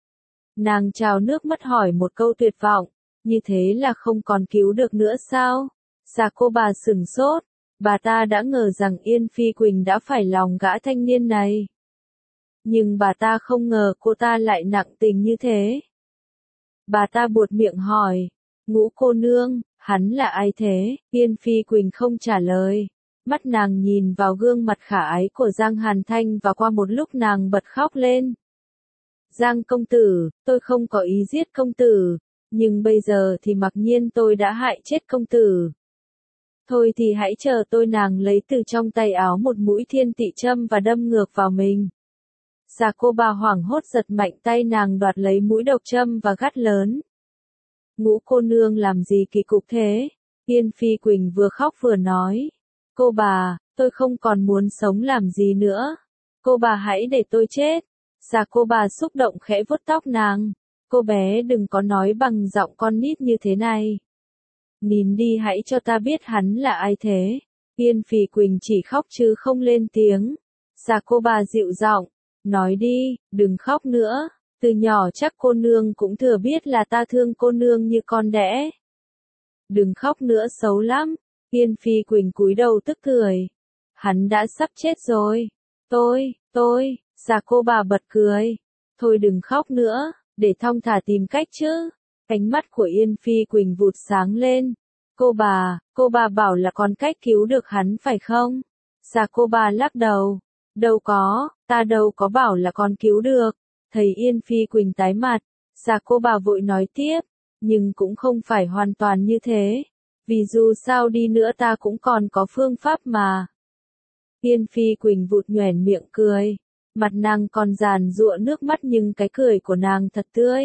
Nàng trào nước mắt hỏi một câu tuyệt vọng, như thế là không còn cứu được nữa sao? Già cô bà sửng sốt, bà ta đã ngờ rằng Yên Phi Quỳnh đã phải lòng gã thanh niên này. Nhưng bà ta không ngờ cô ta lại nặng tình như thế. Bà ta buột miệng hỏi, Ngũ cô nương, hắn là ai thế? Yên Phi Quỳnh không trả lời. Mắt nàng nhìn vào gương mặt khả ái của Giang Hàn Thanh và qua một lúc nàng bật khóc lên. Giang công tử, tôi không có ý giết công tử, nhưng bây giờ thì mặc nhiên tôi đã hại chết công tử. Thôi thì hãy chờ tôi. Nàng lấy từ trong tay áo một mũi thiên tị châm và đâm ngược vào mình. Già cô bà hoảng hốt giật mạnh tay nàng đoạt lấy mũi độc châm và gắt lớn. Ngũ cô nương làm gì kỳ cục thế? Yên Phi Quỳnh vừa khóc vừa nói. Cô bà, tôi không còn muốn sống làm gì nữa. Cô bà hãy để tôi chết. Già cô bà xúc động khẽ vuốt tóc nàng. Cô bé đừng có nói bằng giọng con nít như thế này. Nín đi, hãy cho ta biết hắn là ai thế. Yên Phi Quỳnh chỉ khóc chứ không lên tiếng. Già cô bà dịu giọng, nói đi, đừng khóc nữa. Từ nhỏ chắc cô nương cũng thừa biết là ta thương cô nương như con đẻ. Đừng khóc nữa, xấu lắm. Yên Phi Quỳnh cúi đầu tức cười. Hắn đã sắp chết rồi. Tôi, tôi, già cô bà bật cười. Thôi đừng khóc nữa, để thong thả tìm cách chứ. Cánh mắt của Yên Phi Quỳnh vụt sáng lên. Cô bà, cô bà bảo là còn cách cứu được hắn phải không? Già cô bà lắc đầu. Đâu có, ta đâu có bảo là con cứu được. Thấy Yên Phi Quỳnh tái mặt, già cô bà vội nói tiếp. Nhưng cũng không phải hoàn toàn như thế. Vì dù sao đi nữa ta cũng còn có phương pháp mà. Yên Phi Quỳnh vụt nhoẻn miệng cười. Mặt nàng còn giàn giụa nước mắt nhưng cái cười của nàng thật tươi.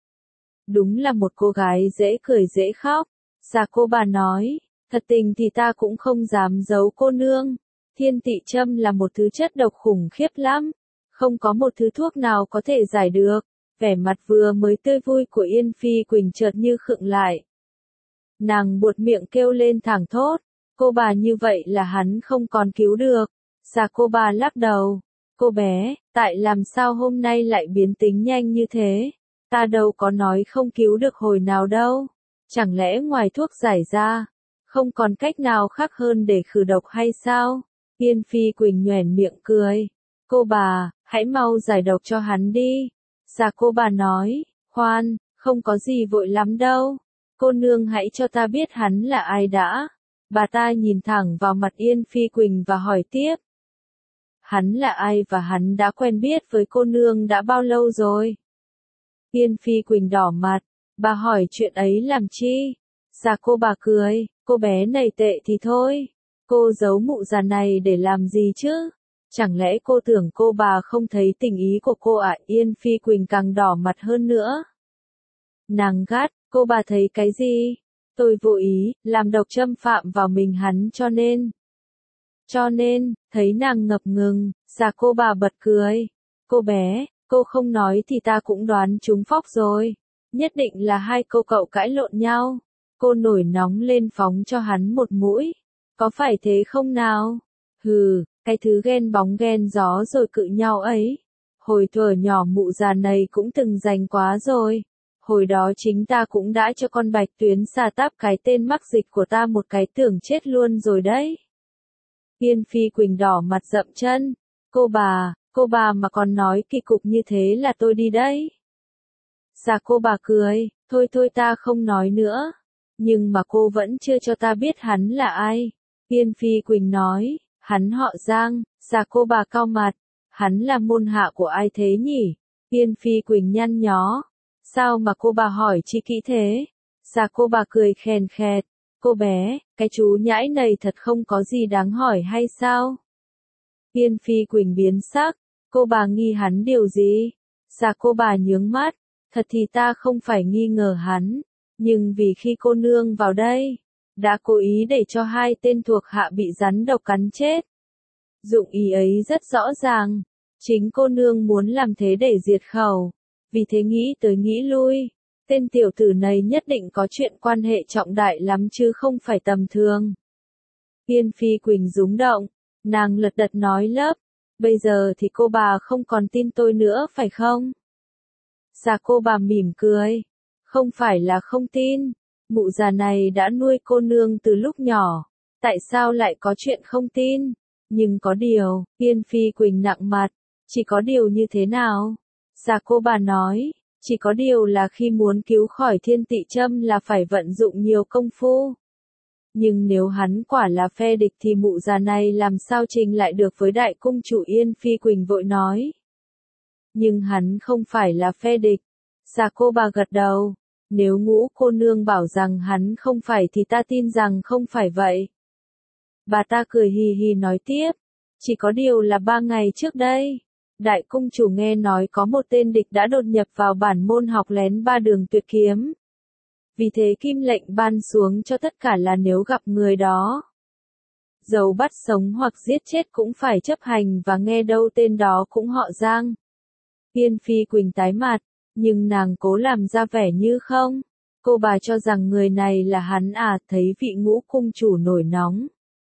Đúng là một cô gái dễ cười dễ khóc. Già cô bà nói, thật tình thì ta cũng không dám giấu cô nương. Thiên tị châm là một thứ chất độc khủng khiếp lắm. Không có một thứ thuốc nào có thể giải được. Vẻ mặt vừa mới tươi vui của Yên Phi Quỳnh chợt như khựng lại. Nàng buột miệng kêu lên thảng thốt. Cô bà như vậy là hắn không còn cứu được. Già cô bà lắc đầu. Cô bé, tại làm sao hôm nay lại biến tính nhanh như thế? Ta đâu có nói không cứu được hồi nào đâu. Chẳng lẽ ngoài thuốc giải ra, Không còn cách nào khác hơn để khử độc hay sao? Yên Phi Quỳnh nhoẻn miệng cười. Cô bà, hãy mau giải độc cho hắn đi. Dạ cô bà nói, khoan, không có gì vội lắm đâu. Cô nương hãy cho ta biết hắn là ai đã. Bà ta nhìn thẳng vào mặt Yên Phi Quỳnh và hỏi tiếp. Hắn là ai và hắn đã quen biết với cô nương đã bao lâu rồi? Yên Phi Quỳnh đỏ mặt, bà hỏi chuyện ấy làm chi? Dạ cô bà cười, cô bé này tệ thì thôi. Cô giấu mụ già này để làm gì chứ? Chẳng lẽ cô tưởng cô bà không thấy tình ý của cô ạ? À? Yên Phi Quỳnh càng đỏ mặt hơn nữa. Nàng gắt, cô bà thấy cái gì? Tôi vô ý, làm độc châm phạm vào mình hắn cho nên. Cho nên, thấy nàng ngập ngừng, dạ cô bà bật cười. Cô bé, cô không nói thì ta cũng đoán trúng phóc rồi. Nhất định là hai cô cậu cãi lộn nhau. Cô nổi nóng lên phóng cho hắn một mũi. Có phải thế không nào? Hừ, cái thứ ghen bóng ghen gió rồi cự nhau ấy. Hồi thuở nhỏ mụ già này cũng từng giành quá rồi. Hồi đó chính ta cũng đã cho con bạch tuyến xà táp cái tên mắc dịch của ta một cái tưởng chết luôn rồi đấy. Yên Phi Quỳnh đỏ mặt dậm chân. Cô bà, cô bà mà còn nói kỳ cục như thế là tôi đi đấy. Dạ cô bà cười, thôi thôi ta không nói nữa. Nhưng mà cô vẫn chưa cho ta biết hắn là ai. Yên Phi Quỳnh nói, hắn họ Giang. Dạ cô bà cau mặt, hắn là môn hạ của ai thế nhỉ? Yên Phi Quỳnh nhăn nhó. Sao mà cô bà hỏi chi kỹ thế? Dạ cô bà cười khèn khẹt. Cô bé, cái chú nhãi này thật không có gì đáng hỏi hay sao? Yên Phi Quỳnh biến sắc. Cô bà nghi hắn điều gì? Dạ cô bà nhướng mắt. Thật thì ta không phải nghi ngờ hắn. Nhưng vì khi cô nương vào đây, đã cố ý để cho hai tên thuộc hạ bị rắn độc cắn chết. Dụng ý ấy rất rõ ràng. Chính cô nương muốn làm thế để diệt khẩu. Vì thế nghĩ tới nghĩ lui. Tên tiểu tử này nhất định có chuyện quan hệ trọng đại lắm chứ không phải tầm thường. Yên Phi Quỳnh rúng động. Nàng lật đật nói lấp. Bây giờ thì cô bà không còn tin tôi nữa phải không? Dạ cô bà mỉm cười. Không phải là không tin. Mụ già này đã nuôi cô nương từ lúc nhỏ. Tại sao lại có chuyện không tin? Nhưng có điều, Yên Phi Quỳnh nặng mặt. Chỉ có điều như thế nào? Dạ cô bà nói. Chỉ có điều là khi muốn cứu khỏi thiên tị châm là phải vận dụng nhiều công phu. Nhưng nếu hắn quả là phe địch thì mụ già này làm sao trình lại được với đại cung chủ? Yên Phi Quỳnh vội nói. Nhưng hắn không phải là phe địch. Dạ cô bà gật đầu. Nếu Ngũ cô nương bảo rằng hắn không phải thì ta tin rằng không phải vậy. Bà ta cười hì hì nói tiếp. Chỉ có điều là ba ngày trước đây. Đại cung chủ nghe nói có một tên địch đã đột nhập vào bản môn học lén ba đường tuyệt kiếm. Vì thế kim lệnh ban xuống cho tất cả là nếu gặp người đó, dầu bắt sống hoặc giết chết cũng phải chấp hành, và nghe đâu tên đó cũng họ Giang. Yên Phi Quỳnh tái mặt, nhưng nàng cố làm ra vẻ như không. Cô bà cho rằng người này là hắn à? Thấy vị Ngũ cung chủ nổi nóng.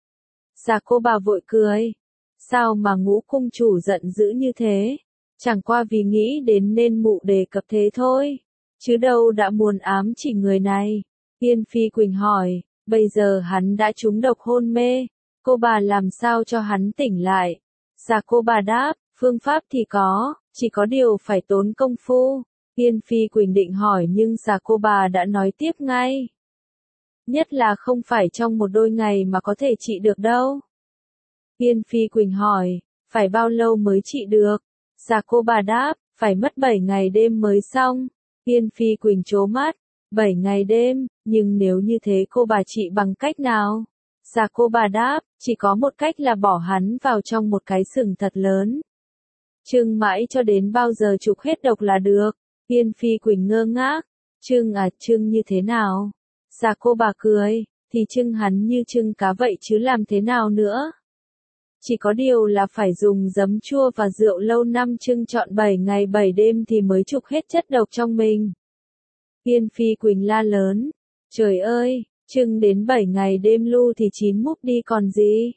Dạ cô bà vội cười. Sao mà Ngũ cung chủ giận dữ như thế? Chẳng qua vì nghĩ đến nên mụ đề cập thế thôi. Chứ đâu đã muốn ám chỉ người này. Yên Phi Quỳnh hỏi, bây giờ hắn đã trúng độc hôn mê. Cô bà làm sao cho hắn tỉnh lại? Dạ cô bà đáp, phương pháp thì có, chỉ có điều phải tốn công phu. Yên Phi Quỳnh định hỏi nhưng dạ cô bà đã nói tiếp ngay. Nhất là không phải trong một đôi ngày mà có thể trị được đâu. Yên Phi Quỳnh hỏi, phải bao lâu mới trị được? Dạ cô bà đáp, phải mất bảy ngày đêm mới xong. Yên Phi Quỳnh trố mắt, bảy ngày đêm, nhưng nếu như thế cô bà trị bằng cách nào? Dạ cô bà đáp, chỉ có một cách là bỏ hắn vào trong một cái sừng thật lớn. Trưng mãi cho đến bao giờ trục hết độc là được. Yên Phi Quỳnh ngơ ngác, trưng à, trưng như thế nào? Dạ cô bà cười, thì trưng hắn như trưng cá vậy chứ làm thế nào nữa? Chỉ có điều là phải dùng giấm chua và rượu lâu năm trưng trọn bảy ngày bảy đêm thì mới trục hết chất độc trong mình. Yên Phi Quỳnh la lớn, trời ơi, trưng đến bảy ngày đêm lu thì chín múp đi còn gì?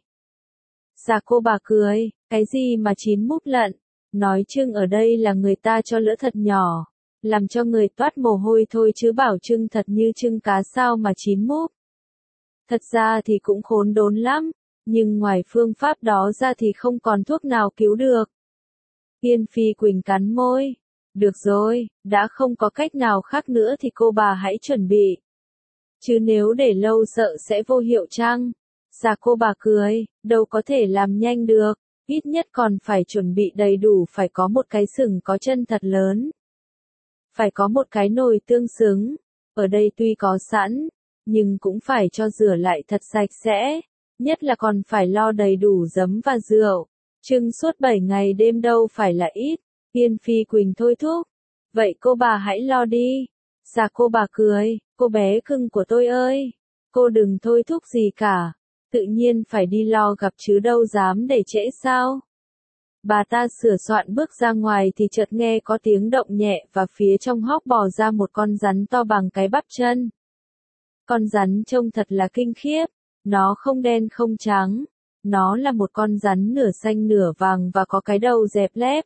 Dạ cô bà cười, cái gì mà chín múp lận? Nói trưng ở đây là người ta cho lửa thật nhỏ, làm cho người toát mồ hôi thôi chứ bảo trưng thật như trưng cá sao mà chín múp. Thật ra thì cũng khốn đốn lắm, nhưng ngoài phương pháp đó ra thì không còn thuốc nào cứu được. Yên Phi Quỳnh cắn môi. Được rồi, đã không có cách nào khác nữa thì cô bà hãy chuẩn bị. Chứ nếu để lâu sợ sẽ vô hiệu chăng? Dạ cô bà cười, đâu có thể làm nhanh được, ít nhất còn phải chuẩn bị đầy đủ, phải có một cái sừng có chân thật lớn. Phải có một cái nồi tương xứng, ở đây tuy có sẵn, nhưng cũng phải cho rửa lại thật sạch sẽ, nhất là còn phải lo đầy đủ giấm và rượu. Trưng suốt bảy ngày đêm đâu phải là ít. Yên Phi Quỳnh thôi thúc. Vậy cô bà hãy lo đi. Dạ cô bà cười, cô bé cưng của tôi ơi. Cô đừng thôi thúc gì cả. Tự nhiên phải đi lo gặp chứ đâu dám để trễ sao. Bà ta sửa soạn bước ra ngoài thì chợt nghe có tiếng động nhẹ và phía trong hốc bò ra một con rắn to bằng cái bắp chân. Con rắn trông thật là kinh khiếp. Nó không đen không trắng. Nó là một con rắn nửa xanh nửa vàng và có cái đầu dẹp lép.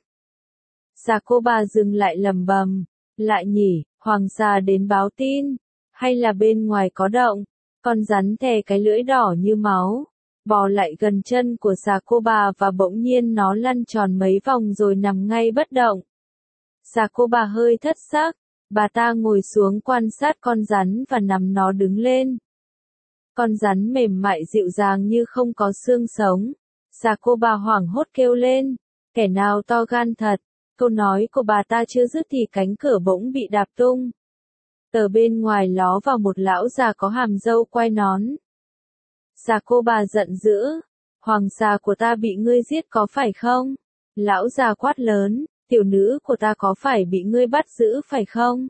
Dạ cô bà dừng lại lầm bầm. Lại nhỉ, hoàng gia đến báo tin. Hay là bên ngoài có động. Con rắn thè cái lưỡi đỏ như máu. Bò lại gần chân của dạ cô bà và bỗng nhiên nó lăn tròn mấy vòng rồi nằm ngay bất động. Dạ cô bà hơi thất sắc. Bà ta ngồi xuống quan sát con rắn và nằm nó đứng lên. Con rắn mềm mại dịu dàng như không có xương sống. Dạ cô bà hoảng hốt kêu lên. Kẻ nào to gan thật. Câu nói của bà ta chưa dứt thì cánh cửa bỗng bị đạp tung. Từ bên ngoài ló vào một lão già có hàm râu quai nón. Dạ cô bà giận dữ. Hoàng gia của ta bị ngươi giết có phải không? Lão già quát lớn. Tiểu nữ của ta có phải bị ngươi bắt giữ phải không?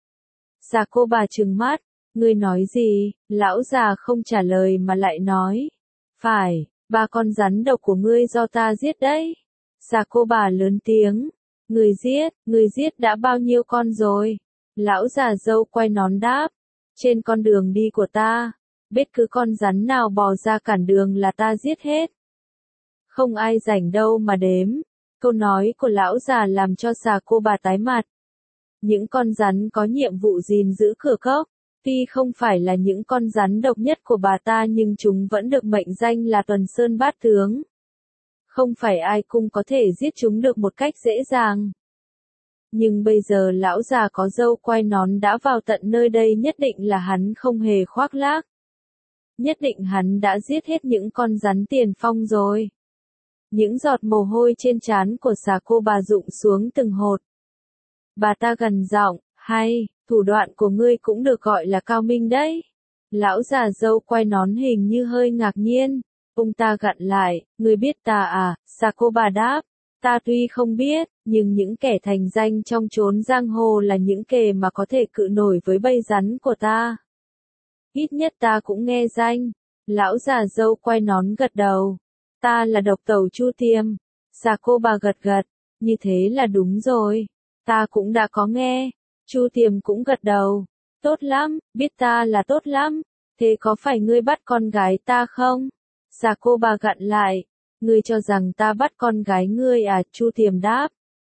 Dạ cô bà trừng mắt. Ngươi nói gì? Lão già không trả lời mà lại nói. Phải, ba con rắn độc của ngươi do ta giết đấy. Dạ cô bà lớn tiếng. Ngươi giết, ngươi giết đã bao nhiêu con rồi? Lão già râu quay nón đáp. Trên con đường đi của ta, biết cứ con rắn nào bò ra cản đường là ta giết hết. Không ai rảnh đâu mà đếm. Câu nói của lão già làm cho dạ cô bà tái mặt. Những con rắn có nhiệm vụ gìn giữ cửa cốc. Tuy không phải là những con rắn độc nhất của bà ta nhưng chúng vẫn được mệnh danh là Tuần Sơn Bát Tướng. Không phải ai cũng có thể giết chúng được một cách dễ dàng. Nhưng bây giờ lão già có râu quai nón đã vào tận nơi đây, nhất định là hắn không hề khoác lác. Nhất định hắn đã giết hết những con rắn tiền phong rồi. Những giọt mồ hôi trên trán của xà cô bà rụng xuống từng hột. Bà ta gằn giọng, hay, thủ đoạn của ngươi cũng được gọi là cao minh đấy. Lão già râu quai nón hình như hơi ngạc nhiên. Ông ta gặn lại, ngươi biết ta à? Xà cô bà đáp. Ta tuy không biết, nhưng những kẻ thành danh trong chốn giang hồ là những kẻ mà có thể cự nổi với bầy rắn của ta. Ít nhất ta cũng nghe danh. Lão già râu quai nón gật đầu. Ta là độc tẩu Chu Tiêm. Xà cô bà gật gật. Như thế là đúng rồi. Ta cũng đã có nghe. Chu Tiêm cũng gật đầu. Tốt lắm, biết ta là tốt lắm. Thế có phải ngươi bắt con gái ta không? Xà cô bà gặn lại. Ngươi cho rằng ta bắt con gái ngươi à? Chu Tiềm đáp.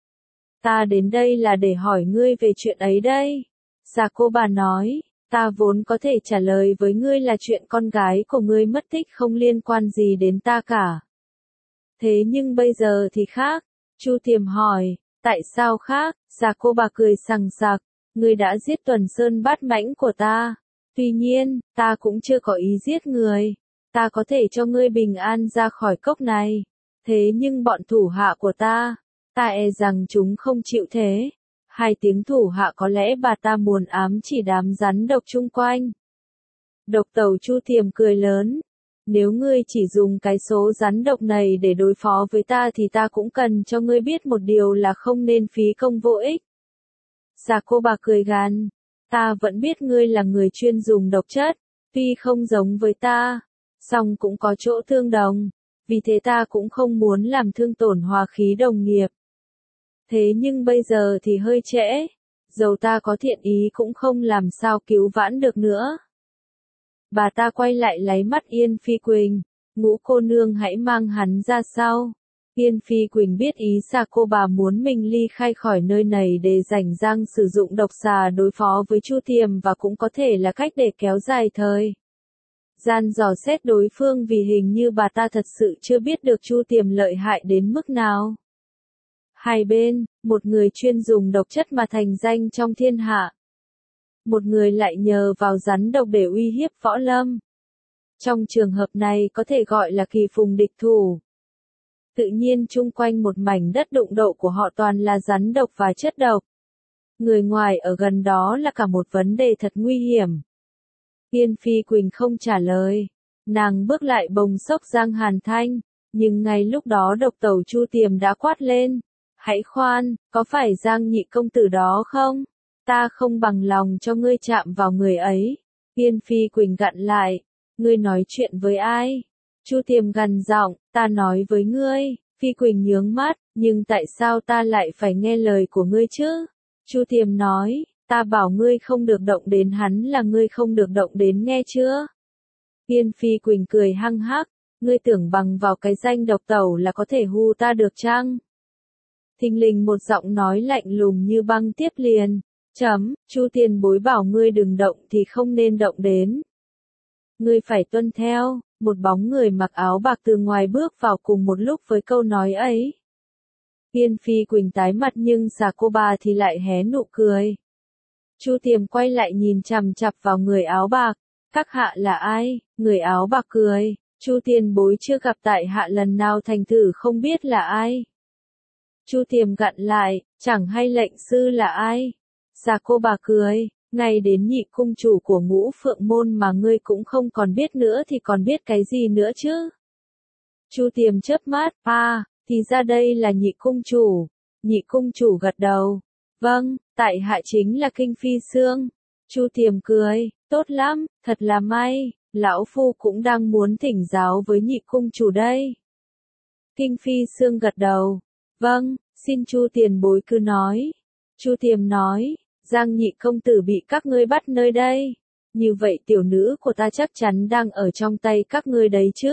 Ta đến đây là để hỏi ngươi về chuyện ấy đây. Xà cô bà nói. Ta vốn có thể trả lời với ngươi là chuyện con gái của ngươi mất tích không liên quan gì đến ta cả. Thế nhưng bây giờ thì khác. Chu Tiềm hỏi. Tại sao khác? Xà cô bà cười sằng sặc. Ngươi đã giết Tuần Sơn Bát Mãnh của ta. Tuy nhiên, ta cũng chưa có ý giết người. Ta có thể cho ngươi bình an ra khỏi cốc này. Thế nhưng bọn thủ hạ của ta, ta e rằng chúng không chịu thế. Hai tiếng thủ hạ có lẽ bà ta muốn ám chỉ đám rắn độc chung quanh. Độc tẩu Chu Tiềm cười lớn. Nếu ngươi chỉ dùng cái số rắn độc này để đối phó với ta thì ta cũng cần cho ngươi biết một điều là không nên phí công vô ích. Dạ cô bà cười gằn. Ta vẫn biết ngươi là người chuyên dùng độc chất, tuy không giống với ta, song cũng có chỗ tương đồng, vì thế ta cũng không muốn làm thương tổn hòa khí đồng nghiệp. Thế nhưng bây giờ thì hơi trễ, dầu ta có thiện ý cũng không làm sao cứu vãn được nữa. Bà ta quay lại lấy mắt Yên Phi Quỳnh, Ngũ cô nương hãy mang hắn ra sau. Yên Phi Quỳnh biết ý xà cô bà muốn mình ly khai khỏi nơi này để rảnh rang sử dụng độc xà đối phó với Chu Tiềm và cũng có thể là cách để kéo dài thời gian dò xét đối phương vì hình như bà ta thật sự chưa biết được Chu Tiềm lợi hại đến mức nào. Hai bên, một người chuyên dùng độc chất mà thành danh trong thiên hạ. Một người lại nhờ vào rắn độc để uy hiếp võ lâm. Trong trường hợp này có thể gọi là kỳ phùng địch thủ. Tự nhiên chung quanh một mảnh đất đụng độ của họ toàn là rắn độc và chất độc. Người ngoài ở gần đó là cả một vấn đề thật nguy hiểm. Yên Phi Quỳnh không trả lời. Nàng bước lại bồng xốc Giang Hàn Thanh. Nhưng ngay lúc đó độc tẩu Chu Tiềm đã quát lên. Hãy khoan, có phải Giang nhị công tử đó không? Ta không bằng lòng cho ngươi chạm vào người ấy. Yên Phi Quỳnh gặn lại. Ngươi nói chuyện với ai? Chu Tiềm gằn giọng, ta nói với ngươi. Phi Quỳnh nhướng mắt, nhưng tại sao ta lại phải nghe lời của ngươi chứ? Chu Tiềm nói, ta bảo ngươi không được động đến hắn là ngươi không được động đến nghe chưa? Yên Phi Quỳnh cười hăng hắc, ngươi tưởng bằng vào cái danh độc tẩu là có thể hù ta được chăng? Thình lình một giọng nói lạnh lùng như băng tiếp liền, chấm, Chu tiền bối bảo ngươi đừng động thì không nên động đến. Ngươi phải tuân theo, một bóng người mặc áo bạc từ ngoài bước vào cùng một lúc với câu nói ấy. Yên Phi Quỳnh tái mặt nhưng xà cô bà thì lại hé nụ cười. Chu Tiềm quay lại nhìn chằm chằm vào người áo bạc, các hạ là ai? Người áo bạc cười, Chu tiền bối chưa gặp tại hạ lần nào thành thử không biết là ai. Chu Tiềm gặn lại, chẳng hay lệnh sư là ai? Xà cô bà cười, ngay đến nhị cung chủ của Ngũ Phượng Môn mà ngươi cũng không còn biết nữa thì còn biết cái gì nữa chứ? Chu Tiềm chớp mắt, à, thì ra đây là nhị cung chủ. Nhị cung chủ gật đầu. Vâng, tại hạ chính là Kinh Phi Sương. Chu Tiềm cười, tốt lắm, thật là may, lão phu cũng đang muốn thỉnh giáo với nhị cung chủ đây. Kinh Phi Sương gật đầu. Vâng, xin Chu tiền bối cứ nói. Chu Tiềm nói, Giang nhị công tử bị các ngươi bắt nơi đây. Như vậy tiểu nữ của ta chắc chắn đang ở trong tay các ngươi đấy chứ.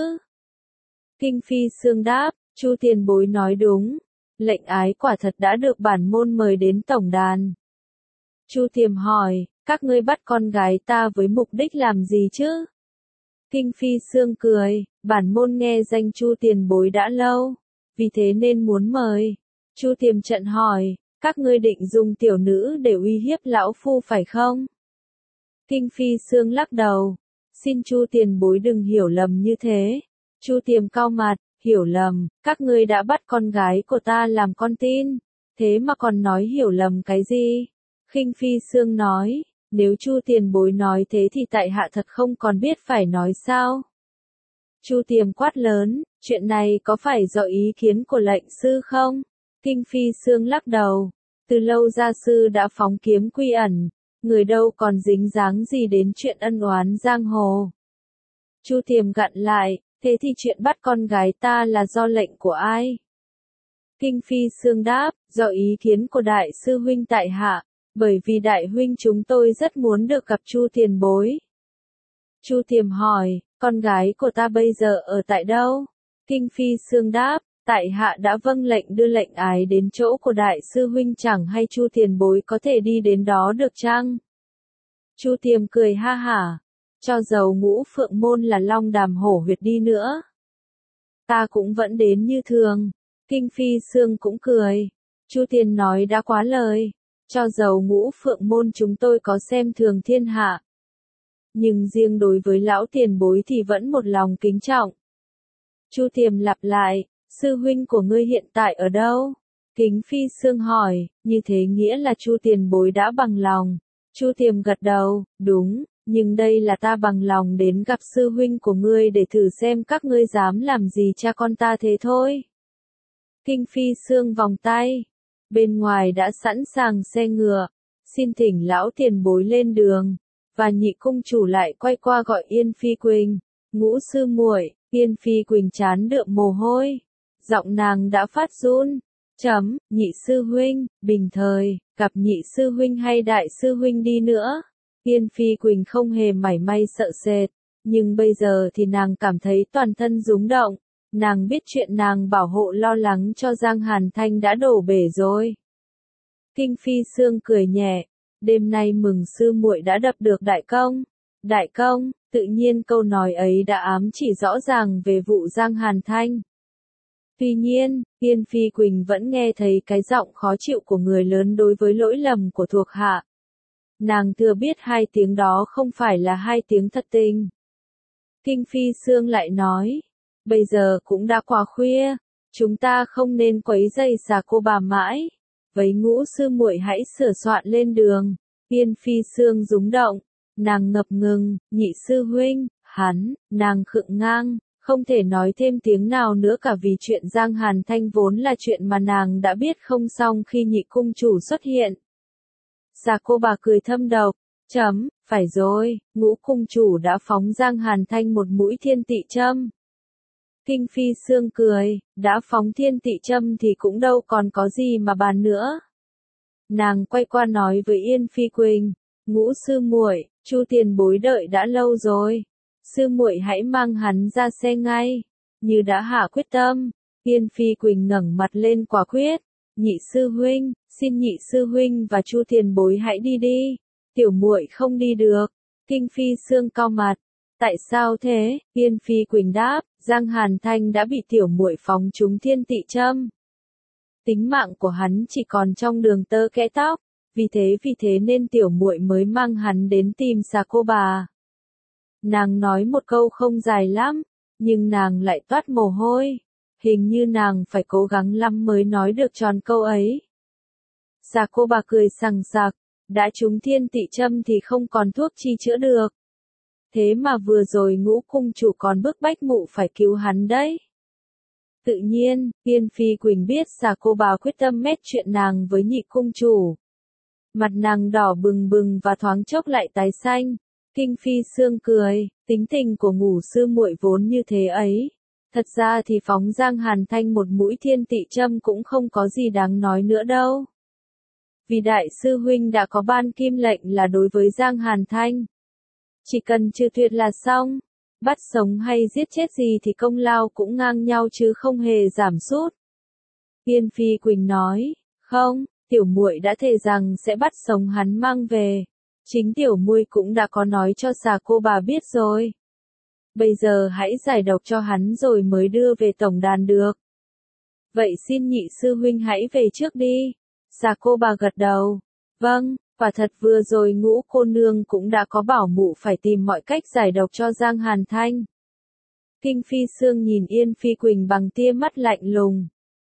Kinh Phi Sương đáp, Chu tiền bối nói đúng. Lệnh ái quả thật đã được bản môn mời đến tổng đàn. Chu Tiềm hỏi, các ngươi bắt con gái ta với mục đích làm gì chứ? Kinh Phi Sương cười, bản môn nghe danh Chu tiền bối đã lâu, vì thế nên muốn mời. Chu Tiềm trận hỏi, các ngươi định dùng tiểu nữ để uy hiếp lão phu phải không? Kinh Phi Sương lắc đầu, xin Chu tiền bối đừng hiểu lầm như thế. Chu Tiềm cau mặt, hiểu lầm, các ngươi đã bắt con gái của ta làm con tin, thế mà còn nói hiểu lầm cái gì? Kinh Phi Sương nói, nếu Chu tiền bối nói thế thì tại hạ thật không còn biết phải nói sao. Chu Tiềm quát lớn, chuyện này có phải do ý kiến của lệnh sư không? Kinh Phi Sương lắc đầu, từ lâu gia sư đã phóng kiếm quy ẩn, người đâu còn dính dáng gì đến chuyện ân oán giang hồ. Chu Tiềm gặn lại, thế thì chuyện bắt con gái ta là do lệnh của ai? Kinh Phi Sương đáp, do ý kiến của đại sư huynh tại hạ, bởi vì đại huynh chúng tôi rất muốn được gặp Chu tiền bối. Chu Tiềm hỏi, con gái của ta bây giờ ở tại đâu? Kinh Phi Sương đáp, tại hạ đã vâng lệnh đưa lệnh ái đến chỗ của đại sư huynh, chẳng hay Chu tiền bối có thể đi đến đó được chăng? Chu Tiềm cười ha hả, cho dầu Ngũ Phượng Môn là long đàm hổ huyệt đi nữa, ta cũng vẫn đến như thường. Kinh Phi Sương cũng cười, Chu Tiềm nói đã quá lời, cho dầu Ngũ Phượng Môn chúng tôi có xem thường thiên hạ, nhưng riêng đối với lão tiền bối thì vẫn một lòng kính trọng. Chu Tiềm lặp lại, sư huynh của ngươi hiện tại ở đâu? Kính Phi Sương hỏi, như thế nghĩa là Chu tiền bối đã bằng lòng. Chu Tiềm gật đầu, đúng, nhưng đây là ta bằng lòng đến gặp sư huynh của ngươi để thử xem các ngươi dám làm gì cha con ta thế thôi. Kinh Phi Sương vòng tay, bên ngoài đã sẵn sàng xe ngựa, xin thỉnh lão tiền bối lên đường, và nhị cung chủ lại quay qua gọi Yên Phi Quỳnh, Ngũ sư muội. Yên Phi Quỳnh trán đượm mồ hôi, giọng nàng đã phát run. Chấm, nhị sư huynh, bình thời, gặp nhị sư huynh hay đại sư huynh đi nữa. Yên Phi Quỳnh không hề mảy may sợ sệt, nhưng bây giờ thì nàng cảm thấy toàn thân rúng động. Nàng biết chuyện nàng bảo hộ lo lắng cho Giang Hàn Thanh đã đổ bể rồi. Kinh Phi Sương cười nhẹ, đêm nay mừng sư muội đã đập được đại công. Đại công, Tự nhiên câu nói ấy đã ám chỉ rõ ràng về vụ Giang Hàn Thanh. Tuy nhiên, Yên Phi Quỳnh vẫn nghe thấy cái giọng khó chịu của người lớn đối với lỗi lầm của thuộc hạ. Nàng thừa biết hai tiếng đó không phải là hai tiếng thật tình. Kinh Phi Sương lại nói, bây giờ cũng đã quá khuya, chúng ta không nên quấy rầy xà cô bà mãi. Vấy Ngũ sư muội hãy sửa soạn lên đường. Yên Phi Sương rúng động, nàng ngập ngừng, nhị sư huynh, hắn, nàng khựng ngang, không thể nói thêm tiếng nào nữa cả vì chuyện Giang Hàn Thanh vốn là chuyện mà nàng đã biết không xong khi nhị cung chủ xuất hiện. Xà cô bà cười thâm độc, chấm, phải rồi, Ngũ cung chủ đã phóng Giang Hàn Thanh một mũi thiên tị châm. Kinh Phi Sương cười, đã phóng thiên tị châm thì cũng đâu còn có gì mà bàn nữa. Nàng quay qua nói với Yên Phi Quỳnh, Ngũ sư muội, Chu tiền bối đợi đã lâu rồi, sư muội hãy mang hắn ra xe ngay. Như đã hạ quyết tâm, Yên Phi Quỳnh ngẩng mặt lên quả quyết, nhị sư huynh, xin nhị sư huynh và Chu tiền bối hãy đi đi, tiểu muội không đi được. Kinh Phi Sương cau mặt, tại sao thế? Yên Phi Quỳnh đáp, Giang Hàn Thanh đã bị tiểu muội phóng trúng thiên tị châm. Tính mạng của hắn chỉ còn trong đường tơ kẽ tóc, vì thế vì thế nên tiểu muội mới mang hắn đến tìm xà cô bà. Nàng nói một câu không dài lắm, nhưng nàng lại toát mồ hôi, hình như nàng phải cố gắng lắm mới nói được tròn câu ấy. Xà cô bà cười sằng sặc, đã trúng thiên tị châm thì không còn thuốc chi chữa được. Thế mà vừa rồi Ngũ cung chủ còn bức bách mụ phải cứu hắn đấy. Tự nhiên, Yên Phi Quỳnh biết xà cô bà quyết tâm mét chuyện nàng với nhị cung chủ. Mặt nàng đỏ bừng bừng và thoáng chốc lại tái xanh. Kinh Phi Sương cười, tính tình của Ngũ sư muội vốn như thế ấy. Thật ra thì phóng Giang Hàn Thanh một mũi thiên tị châm cũng không có gì đáng nói nữa đâu. Vì đại sư huynh đã có ban kim lệnh là đối với Giang Hàn Thanh. Chỉ cần trừ tuyệt là xong, bắt sống hay giết chết gì thì công lao cũng ngang nhau chứ không hề giảm sút. Yên Phi Quỳnh nói, không, tiểu muội đã thề rằng sẽ bắt sống hắn mang về. Chính tiểu muội cũng đã có nói cho xà cô bà biết rồi. Bây giờ hãy giải độc cho hắn rồi mới đưa về tổng đàn được. Vậy xin nhị sư huynh hãy về trước đi. Xà cô bà gật đầu. Vâng, quả thật vừa rồi Ngũ cô nương cũng đã có bảo mụ phải tìm mọi cách giải độc cho Giang Hàn Thanh. Kinh Phi Sương nhìn Yên Phi Quỳnh bằng tia mắt lạnh lùng.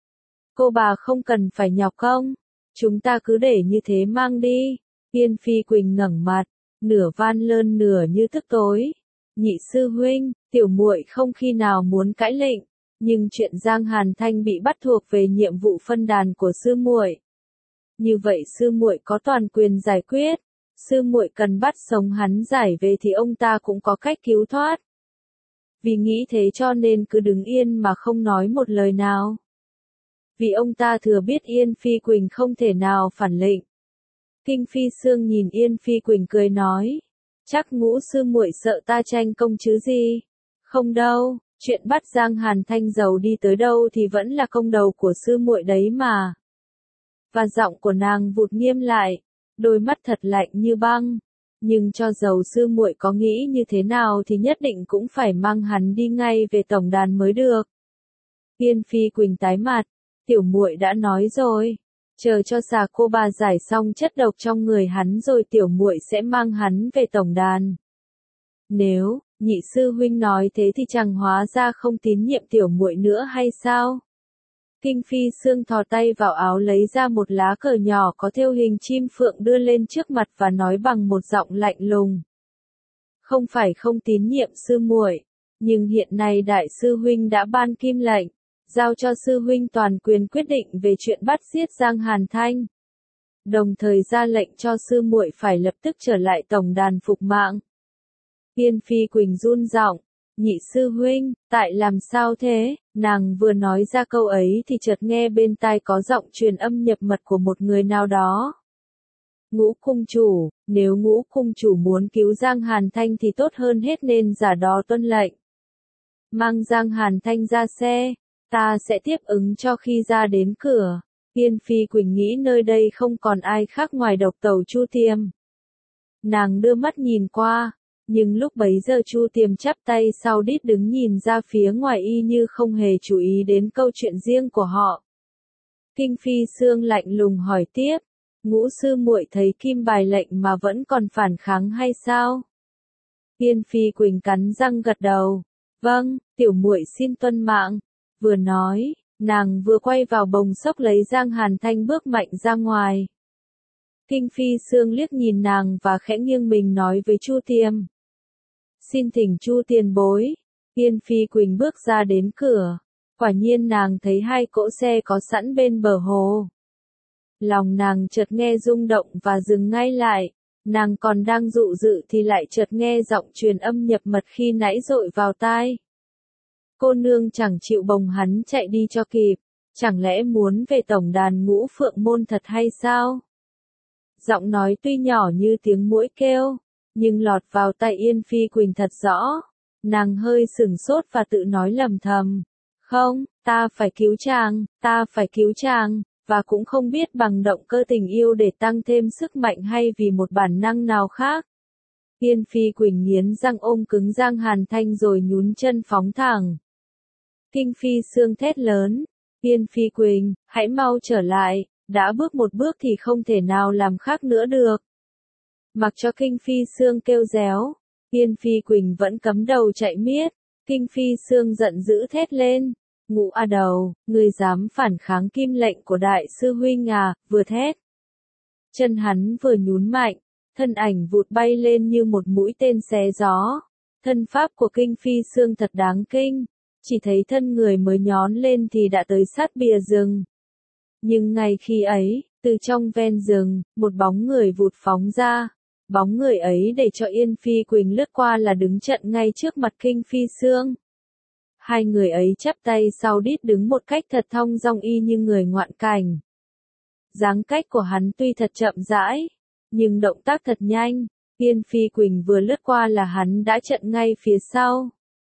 Cô bà không cần phải nhọc công, chúng ta cứ để như thế mang đi. Yên Phi Quỳnh ngẩng mặt, nửa van lơn nửa như thức tối. Nhị sư huynh, tiểu muội không khi nào muốn cãi lệnh, nhưng chuyện Giang Hàn Thanh bị bắt thuộc về nhiệm vụ phân đàn của sư muội. Như vậy sư muội có toàn quyền giải quyết, sư muội cần bắt sống hắn giải về thì ông ta cũng có cách cứu thoát. Vì nghĩ thế cho nên cứ đứng yên mà không nói một lời nào. Vì ông ta thừa biết Yên Phi Quỳnh không thể nào phản lệnh. Kinh Phi Sương nhìn Yên Phi Quỳnh cười nói, chắc Ngũ sư muội sợ ta tranh công chứ gì? Không đâu, chuyện bắt Giang Hàn Thanh giàu đi tới đâu thì vẫn là công đầu của sư muội đấy mà. Và giọng của nàng vụt nghiêm lại, đôi mắt thật lạnh như băng. Nhưng cho dầu sư muội có nghĩ như thế nào thì nhất định cũng phải mang hắn đi ngay về tổng đàn mới được. Yên Phi Quỳnh tái mặt, tiểu muội đã nói rồi, chờ cho xà cô bà giải xong chất độc trong người hắn rồi tiểu muội sẽ mang hắn về tổng đàn. Nếu nhị sư huynh nói thế thì chẳng hóa ra không tín nhiệm tiểu muội nữa hay sao? Kinh Phi Sương thò tay vào áo lấy ra một lá cờ nhỏ có thêu hình chim phượng đưa lên trước mặt và nói bằng một giọng lạnh lùng. Không phải không tín nhiệm sư muội, nhưng hiện nay đại sư huynh đã ban kim lệnh, giao cho sư huynh toàn quyền quyết định về chuyện bắt giết Giang Hàn Thanh. Đồng thời ra lệnh cho sư muội phải lập tức trở lại tổng đàn phục mạng. Yên Phi Quỳnh run giọng, nhị sư huynh, tại làm sao thế? Nàng vừa nói ra câu ấy thì chợt nghe bên tai có giọng truyền âm nhập mật của một người nào đó. Ngũ cung chủ, nếu Ngũ cung chủ muốn cứu Giang Hàn Thanh thì tốt hơn hết nên giả đó tuân lệnh. Mang Giang Hàn Thanh ra xe, ta sẽ tiếp ứng cho khi ra đến cửa. Yên Phi Quỳnh nghĩ nơi đây không còn ai khác ngoài độc tẩu Chu Tiêm. Nàng đưa mắt nhìn qua, Nhưng lúc bấy giờ Chu Tiềm chắp tay sau đít đứng nhìn ra phía ngoài y như không hề chú ý đến câu chuyện riêng của họ. Kinh Phi Sương lạnh lùng hỏi tiếp, Ngũ sư muội thấy kim bài lệnh mà vẫn còn phản kháng hay sao? Yên Phi Quỳnh cắn răng gật đầu, vâng, tiểu muội xin tuân mạng. Vừa nói, nàng vừa quay vào bồng xốc lấy Giang Hàn Thanh bước mạnh ra ngoài. Kinh Phi Sương liếc nhìn nàng và khẽ nghiêng mình nói với Chu Tiềm. Xin thỉnh Chu tiền bối. Yên Phi Quỳnh bước ra đến cửa. Quả nhiên nàng thấy hai cỗ xe có sẵn bên bờ hồ. Lòng nàng chợt nghe rung động và dừng ngay lại. Nàng còn đang dụ dự thì lại chợt nghe giọng truyền âm nhập mật khi nãy dội vào tai. Cô nương chẳng chịu bồng hắn chạy đi cho kịp. Chẳng lẽ muốn về tổng đàn Ngũ Phượng Môn thật hay sao? Giọng nói tuy nhỏ như tiếng muỗi kêu, nhưng lọt vào tai Yên Phi Quỳnh thật rõ. Nàng hơi sửng sốt và tự nói lầm thầm. Không, ta phải cứu chàng, ta phải cứu chàng, và cũng không biết bằng động cơ tình yêu để tăng thêm sức mạnh hay vì một bản năng nào khác. Yên Phi Quỳnh nghiến răng ôm cứng Giang Hàn Thanh rồi nhún chân phóng thẳng. Kinh Phi Sương thét lớn, Yên Phi Quỳnh, hãy mau trở lại, đã bước một bước thì không thể nào làm khác nữa được. Mặc cho Kinh Phi Sương kêu réo, Yên Phi Quỳnh vẫn cắm đầu chạy miết. Kinh Phi Sương giận dữ thét lên, Ngũ A Đầu, ngươi dám phản kháng kim lệnh của đại sư huynh à? Vừa thét, chân hắn vừa nhún mạnh, thân ảnh vụt bay lên như một mũi tên xé gió. Thân pháp của Kinh Phi Sương thật đáng kinh, chỉ thấy thân người mới nhón lên thì đã tới sát bìa rừng. Nhưng ngay khi ấy, từ trong ven rừng, một bóng người vụt phóng ra. Bóng người ấy để cho Yên Phi Quỳnh lướt qua là đứng chặn ngay trước mặt Kinh Phi Sương. Hai người ấy chắp tay sau đít đứng một cách thật thong dong y như người ngoạn cảnh. Dáng cách của hắn tuy thật chậm rãi, nhưng động tác thật nhanh. Yên Phi Quỳnh vừa lướt qua là hắn đã chặn ngay phía sau.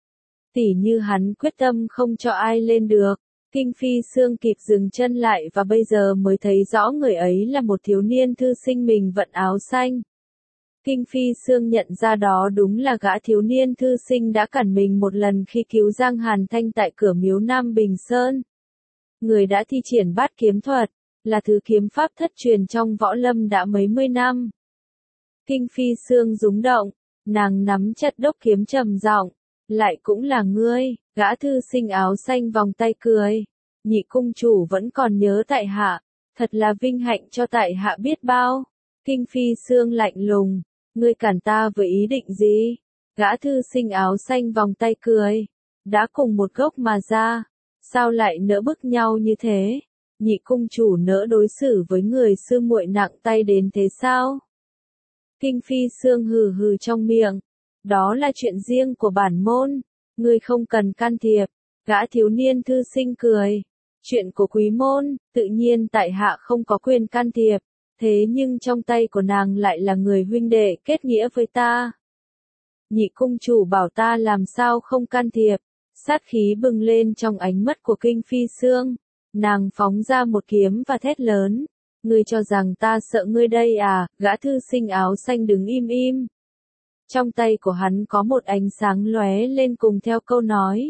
Tỉ như hắn quyết tâm không cho ai lên được. Kinh Phi Sương kịp dừng chân lại và bây giờ mới thấy rõ người ấy là một thiếu niên thư sinh mình vận áo xanh. Kinh Phi Sương nhận ra đó đúng là gã thiếu niên thư sinh đã cản mình một lần khi cứu Giang Hàn Thanh tại cửa miếu Nam Bình Sơn. Người đã thi triển bát kiếm thuật, là thứ kiếm pháp thất truyền trong võ lâm đã mấy mươi năm. Kinh Phi Sương rúng động, nàng nắm chặt đốc kiếm trầm giọng, lại cũng là ngươi. Gã thư sinh áo xanh vòng tay cười, Nhị cung chủ vẫn còn nhớ tại hạ, thật là vinh hạnh cho tại hạ biết bao. Kinh Phi Sương lạnh lùng, ngươi cản ta với ý định gì? Gã thư sinh áo xanh vòng tay cười, đã cùng một gốc mà ra, sao lại nỡ bức nhau như thế? Nhị cung chủ nỡ đối xử với người sư muội nặng tay đến thế sao? Kinh Phi Sương hừ hừ trong miệng, đó là chuyện riêng của bản môn, ngươi không cần can thiệp. Gã thiếu niên thư sinh cười, chuyện của quý môn, tự nhiên tại hạ không có quyền can thiệp, thế nhưng trong tay của nàng lại là người huynh đệ kết nghĩa với ta. Nhị cung chủ bảo ta làm sao không can thiệp, sát khí bừng lên trong ánh mắt của Kinh Phi Sương, nàng phóng ra một kiếm và thét lớn, ngươi cho rằng ta sợ ngươi đây à? Gã thư sinh áo xanh đứng im im. Trong tay của hắn có một ánh sáng lóe lên cùng theo câu nói.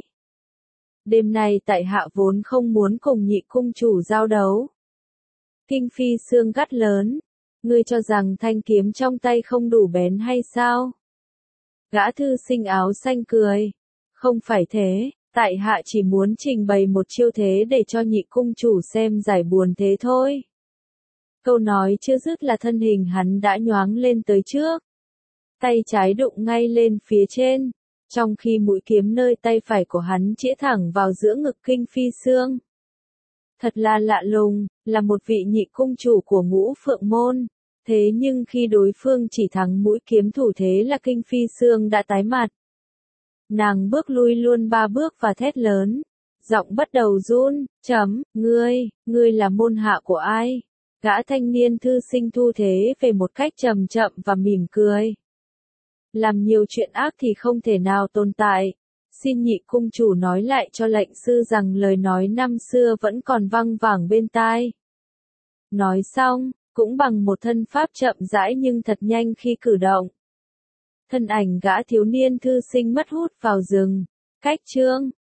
Đêm nay tại hạ vốn không muốn cùng nhị cung chủ giao đấu. Kinh Phi Sương gắt lớn, ngươi cho rằng thanh kiếm trong tay không đủ bén hay sao? Gã thư sinh áo xanh cười, không phải thế, tại hạ chỉ muốn trình bày một chiêu thế để cho nhị cung chủ xem giải buồn thế thôi. Câu nói chưa dứt là thân hình hắn đã nhoáng lên tới trước. Tay trái đụng ngay lên phía trên, trong khi mũi kiếm nơi tay phải của hắn chĩa thẳng vào giữa ngực Kinh Phi Sương. Thật là lạ lùng, là một vị nhị cung chủ của Ngũ Phượng Môn, thế nhưng khi đối phương chỉ thắng mũi kiếm thủ thế là Kinh Phi Sương đã tái mặt. Nàng bước lui luôn ba bước và thét lớn, giọng bắt đầu run, chấm, ngươi, ngươi là môn hạ của ai? Gã thanh niên thư sinh thu thế về một cách chậm chậm và mỉm cười. Làm nhiều chuyện ác thì không thể nào tồn tại. Xin nhị cung chủ nói lại cho lệnh sư rằng lời nói năm xưa vẫn còn văng vẳng bên tai. Nói xong, cũng bằng một thân pháp chậm rãi nhưng thật nhanh khi cử động. Thân ảnh gã thiếu niên thư sinh mất hút vào rừng. Cách chương